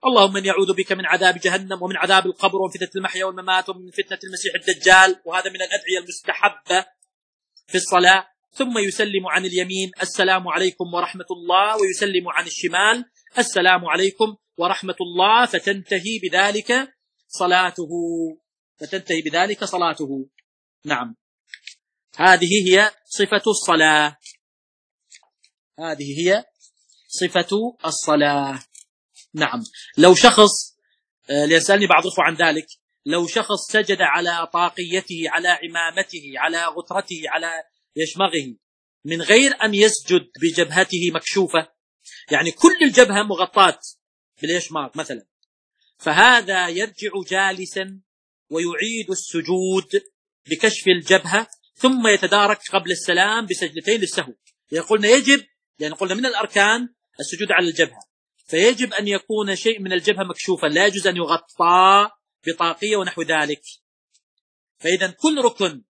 اللهم إني أعوذ بك من عذاب جهنم ومن عذاب القبر ومن فتنة المحيا والممات ومن فتنة المسيح الدجال. وهذا من الأدعية المستحبة في الصلاة. ثم يسلم عن اليمين السلام عليكم ورحمة الله، ويسلم عن الشمال السلام عليكم ورحمة الله، فتنتهي بذلك صلاته فتنتهي بذلك صلاته. نعم، هذه هي صفة الصلاة. هذه هي صفة الصلاة. نعم. لو شخص ليسألني بعض الأخوة عن ذلك، لو شخص سجد على طاقيته، على عمامته، على غترته، على يشمغه، من غير أن يسجد بجبهته مكشوفة، يعني كل الجبهة مغطاة باليشماغ مثلا، فهذا يرجع جالسا ويعيد السجود بكشف الجبهة، ثم يتدارك قبل السلام بسجدتين للسهو. يقولنا يجب، لأن قلنا من الأركان السجود على الجبهة، فيجب أن يكون شيء من الجبهة مكشوفا، لا يجوز أن يغطى بطاقية ونحو ذلك. فإذا كل ركن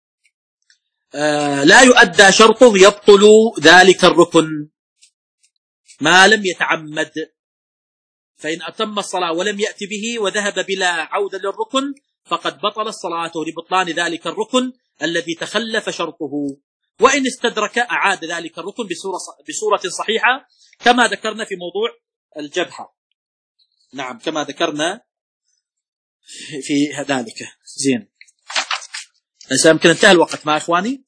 آه لا يؤدى شرطه يبطل ذلك الركن ما لم يتعمد. فإن أتم الصلاة ولم يأتي به وذهب بلا عودة للركن فقد بطل صلاته لبطلان ذلك الركن الذي تخلف شرطه. وإن استدرك أعاد ذلك الركن بصورة, بصورة صحيحة كما ذكرنا في موضوع الجبهة. نعم، كما ذكرنا في ذلك. زين، يمكن انتهى الوقت مع إخواني.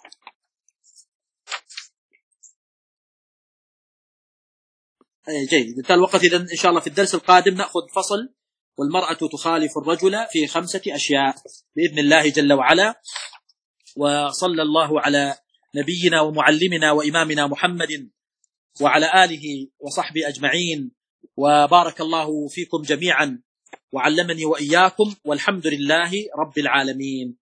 أي جيد، انتهى الوقت. إذن إن شاء الله في الدرس القادم نأخذ فصل والمرأة تخالف الرجل في خمسة أشياء بإذن الله جل وعلا. وصلى الله على نبينا ومعلمنا وإمامنا محمد وعلى آله وصحبه أجمعين، وبارك الله فيكم جميعا وعلمني وإياكم، والحمد لله رب العالمين.